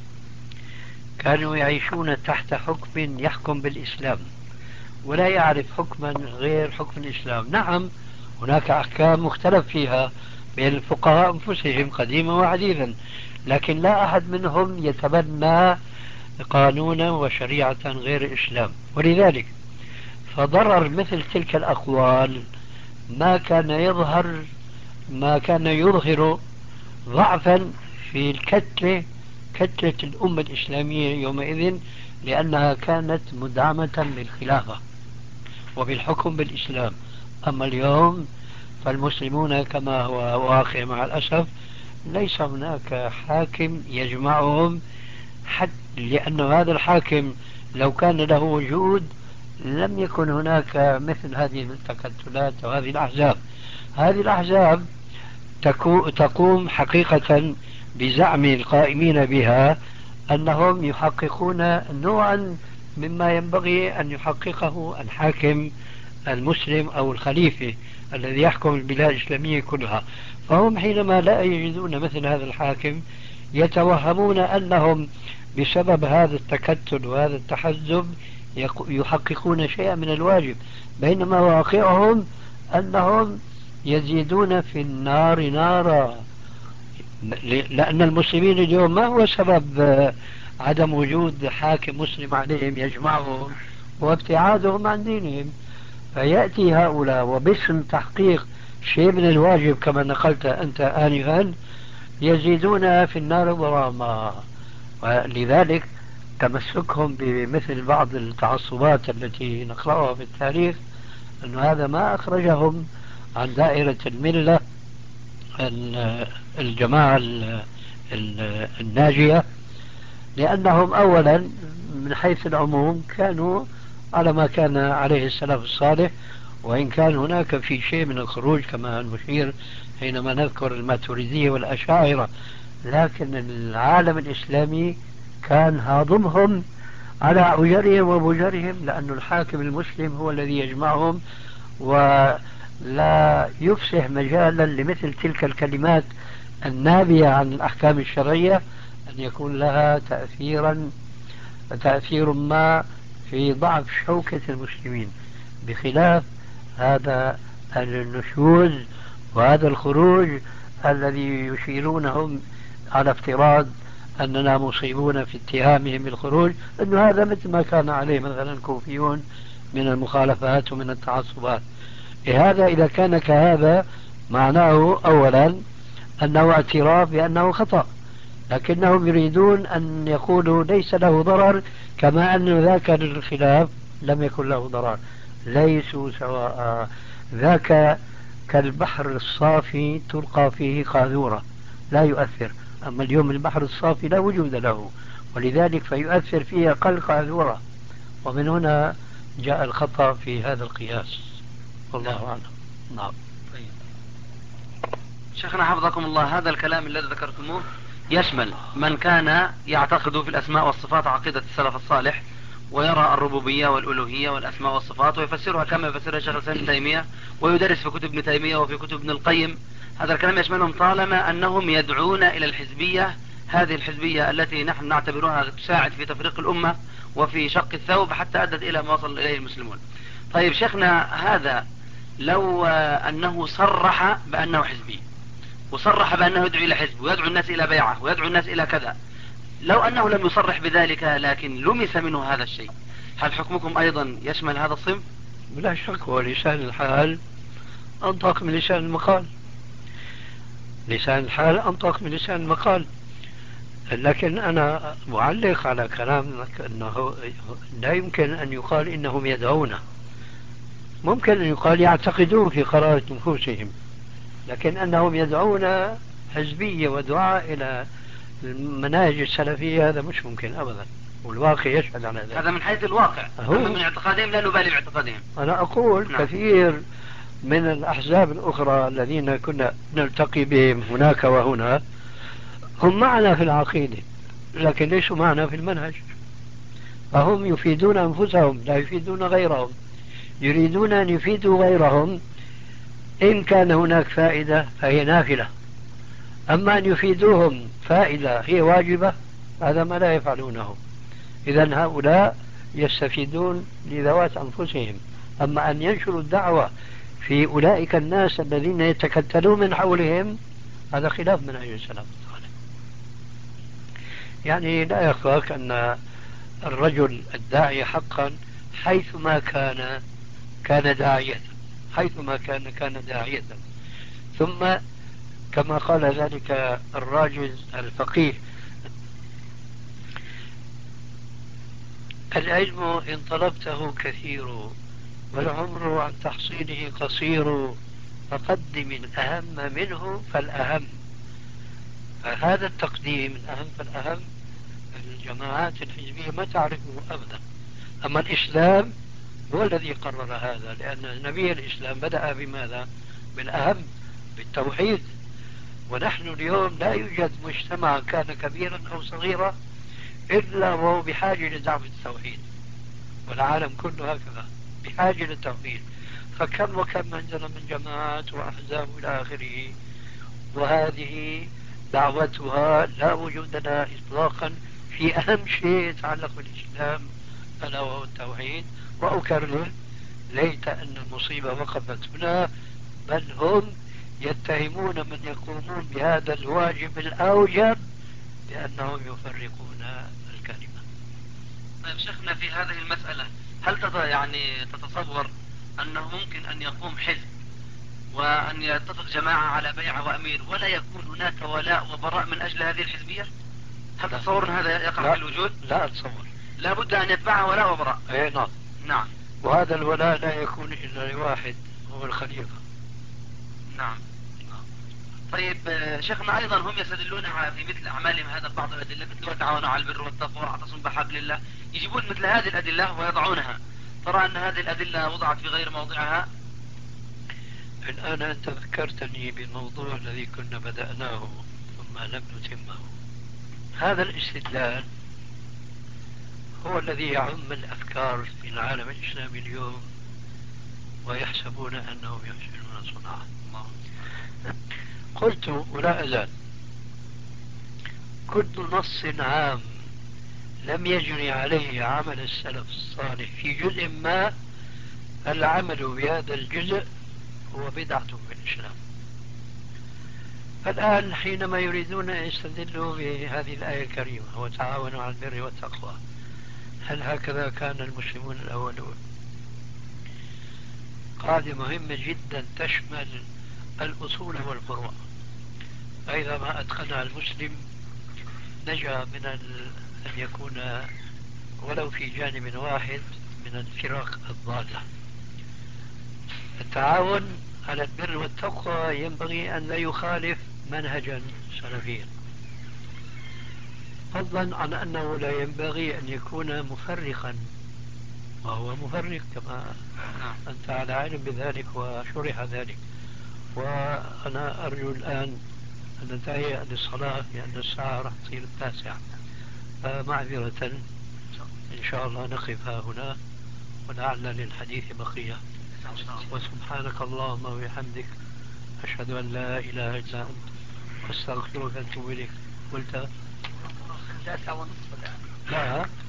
كانوا يعيشون تحت حكم يحكم بالإسلام ولا يعرف حكما غير حكم الإسلام. نعم هناك أحكام مختلف فيها بين الفقهاء أنفسهم قديما وحديثا، لكن لا أحد منهم يتبنى قانونا وشريعة غير الإسلام. ولذلك فضرر مثل تلك الأقوال ما كان يظهر ضعفا في كتلة الأمة الإسلامية يومئذ، لأنها كانت مدعمة بالخلافة وبالحكم بالإسلام. أما اليوم فالمسلمون كما هو واقع مع الأسف ليس هناك حاكم يجمعهم، حتى لأن هذا الحاكم لو كان له وجود لم يكن هناك مثل هذه التكتلات وهذه الأحزاب. هذه الأحزاب تقوم حقيقة بزعم القائمين بها أنهم يحققون نوعا مما ينبغي أن يحققه الحاكم المسلم أو الخليفة الذي يحكم البلاد الإسلامية كلها. فهم حينما لا يجدون مثل هذا الحاكم يتوهمون أنهم بسبب هذا التكتل وهذا التحزب يحققون شيئا من الواجب، بينما واقعهم أنهم يزيدون في النار نارا. لأن المسلمين اليوم ما هو سبب عدم وجود حاكم مسلم عليهم يجمعهم وابتعادهم عن دينهم؟ فيأتي هؤلاء وباسم تحقيق شيء من الواجب كما نقلت أنت آنفا يزيدون في النار ضراما. ولذلك تمسكهم بمثل بعض التعصبات التي نقرأها في التاريخ أن هذا ما أخرجهم عن دائرة الملة الجماعة الناجية، لأنهم أولا من حيث العموم كانوا على ما كان عليه السلف الصالح، وإن كان هناك في شيء من الخروج كما نشير حينما نذكر الماتريدية والأشاعرة، لكن العالم الإسلامي كان هاضمهم على عجرهم وبجرهم، لأن الحاكم المسلم هو الذي يجمعهم ولا يفسح مجالا لمثل تلك الكلمات النابية عن الأحكام الشرعية أن يكون لها تأثير ما في ضعف شوكة المسلمين، بخلاف هذا النشوز وهذا الخروج الذي يشيرونهم على افتراض أننا مصيبون في اتهامهم بالخروج، أنه هذا مثل ما كان عليه مثلا الكوفيون من المخالفات ومن التعصبات. هذا إذا كان كهذا معناه أولا أنه اعتراف بأنه خطأ، لكنهم يريدون أن يقولوا ليس له ضرر، كما أن ذاك الخلاف لم يكن له ضرر. ليسوا سواء، ذاك كالبحر الصافي تلقى فيه قاذورة لا يؤثر، أما اليوم البحر الصافي لا وجود له، ولذلك فيؤثر فيه أقل قاذورة، ومن هنا جاء الخطأ في هذا القياس، والله أعلم. نعم. شيخنا حفظكم الله، هذا الكلام الذي ذكرتموه يشمل من كان يعتقد في الأسماء والصفات عقيدة السلف الصالح، ويرى الربوبية والألوهية والأسماء والصفات ويفسرها كما يفسرها شيخ الإسلام ابن تيمية ويدرس في كتب ابن تيمية وفي كتب ابن القيم. هذا الكلام يشملهم طالما أنهم يدعون إلى الحزبية، هذه الحزبية التي نحن نعتبرها تساعد في تفريق الأمة وفي شق الثوب حتى أدت إلى ما وصل إليه المسلمون. طيب شيخنا، هذا لو أنه صرح بأنه حزبي وصرح بأنه يدعو إلى حزب ويدعو الناس إلى بيعة ويدعو الناس إلى كذا، لو أنه لم يصرح بذلك لكن لمس منه هذا الشيء، هل حكمكم أيضا يشمل هذا الصنف؟ بلا شك، هو لسان الحال أنطق من لسان المقال، لسان الحال أنطق من لسان المقال. لكن أنا معلق على كلامك أنه لا يمكن أن يقال إنهم يدعون، ممكن أن يقال يعتقدون في قرارة نفوسهم، لكن أنهم يدعون حزبية ودعاء إلى المناهج السلفية هذا مش ممكن أبدا، والواقع يشهد على ذلك. هذا من حيث الواقع، أما من اعتقادهم لا نبالي باعتقادهم. أنا أقول نعم. كثير من الأحزاب الأخرى الذين كنا نلتقي بهم هناك وهنا هم معنا في العقيدة لكن ليسوا معنا في المنهج، فهم يفيدون أنفسهم لا يفيدون غيرهم، يريدون أن يفيدوا غيرهم، إن كان هناك فائدة فهي نافلة، أما أن يفيدوهم فائدة هي واجبة هذا ما لا يفعلونه. إذن هؤلاء يستفيدون لذوات أنفسهم، أما أن ينشروا الدعوة في أولئك الناس الذين يتكتلون من حولهم هذا خلاف منهج السلف الصالح. يعني لا يخفاك أن الرجل الداعي حقا حيثما كان داعية، حيثما كان داعية. ثم كما قال ذلك الراجز الفقيه: العلم إن طلبته كثير والعمر عن تحصيله قصير، فقدم الأهم منه فالأهم. فهذا التقديم الأهم فالأهم الجماعات الحزبية ما تعرفه أبدا، أما الإسلام هو الذي قرر هذا، لأن نبي الإسلام بدأ بماذا؟ بالأهم، بالتوحيد. ونحن اليوم لا يوجد مجتمع كان كبيرا أو صغيرا إلا وهو بحاجة لدعوة التوحيد، والعالم كله هكذا بحاجة للتوحيد. فكم وكم عندنا من جماعات وأحزاب إلى آخره، وهذه دعوتها لا وجود لها إطلاقا في أهم شيء يتعلق بالإسلام ألا وهو التوحيد. وأكرر، ليت أن المصيبة وقفت هنا، بل هم يتهمون من يقومون بهذا الواجب الأوجب بأنهم يفرقون الكلمة. طيب شيخنا، في هذه المسألة هل يعني تتصور أنه ممكن أن يقوم حزب وأن يتفق جماعة على بيعة وأمير ولا يكون هناك ولاء وبراء من أجل هذه الحزبية؟ هل تتصور أن هذا يقع في الوجود؟ لا أتصور. لا بد أن يتبعها ولاء وبراء. أي نعم. نعم. وهذا الولاء لا يكون إلا لواحد، هو الخليفة. نعم. طيب شيخنا، أيضا هم يستدلون في مثل أعمالهم هذا بعض الأدلة، مثل وتعاونوا على البر والتقوى واعتصموا بحبل الله، يجيبون مثل هذه الأدلة ويضعونها. ترى أن هذه الأدلة وضعت في غير موضعها؟ الآن أنت ذكرتني بالموضوع الذي كنا بدأناه ثم لم نتمه. هذا الاستدلال هو الذي يعم الأفكار في العالم الإسلامي اليوم، ويحسبون أنهم يحسنون صنعا. قلت ولا أزال، كل نص عام لم يجري عليه عمل السلف الصالح في جزء ما، العمل بهذا الجزء هو بدعة في الإسلام. فالآن حينما يريدون أن يستدلوا بهذه الآية الكريمة وتعاونوا على البر والتقوى، هل هكذا كان المسلمون الأولون؟ قاعدة مهمة جدا تشمل الأصول والفروع، فإذا ما أتقنها المسلم نجا من أن يكون ولو في جانب واحد من الفرق الضالة. التعاون على البر والتقوى ينبغي أن لا يخالف منهجا سلفيا، فضلا عن أنه لا ينبغي أن يكون مفرقا، وهو مفرق كما أنت على علم بذلك وشرح ذلك. وأنا أرجو الآن أن ننتهي للصلاة لأن الساعة راح تصير 9، فمعذرة إن شاء الله نقف هنا ولعل للحديث بقية. وسبحانك اللهم وبحمدك، أشهد أن لا إله إلا أنت، أستغفرك وأتوب إليك. قلت 9:30. لا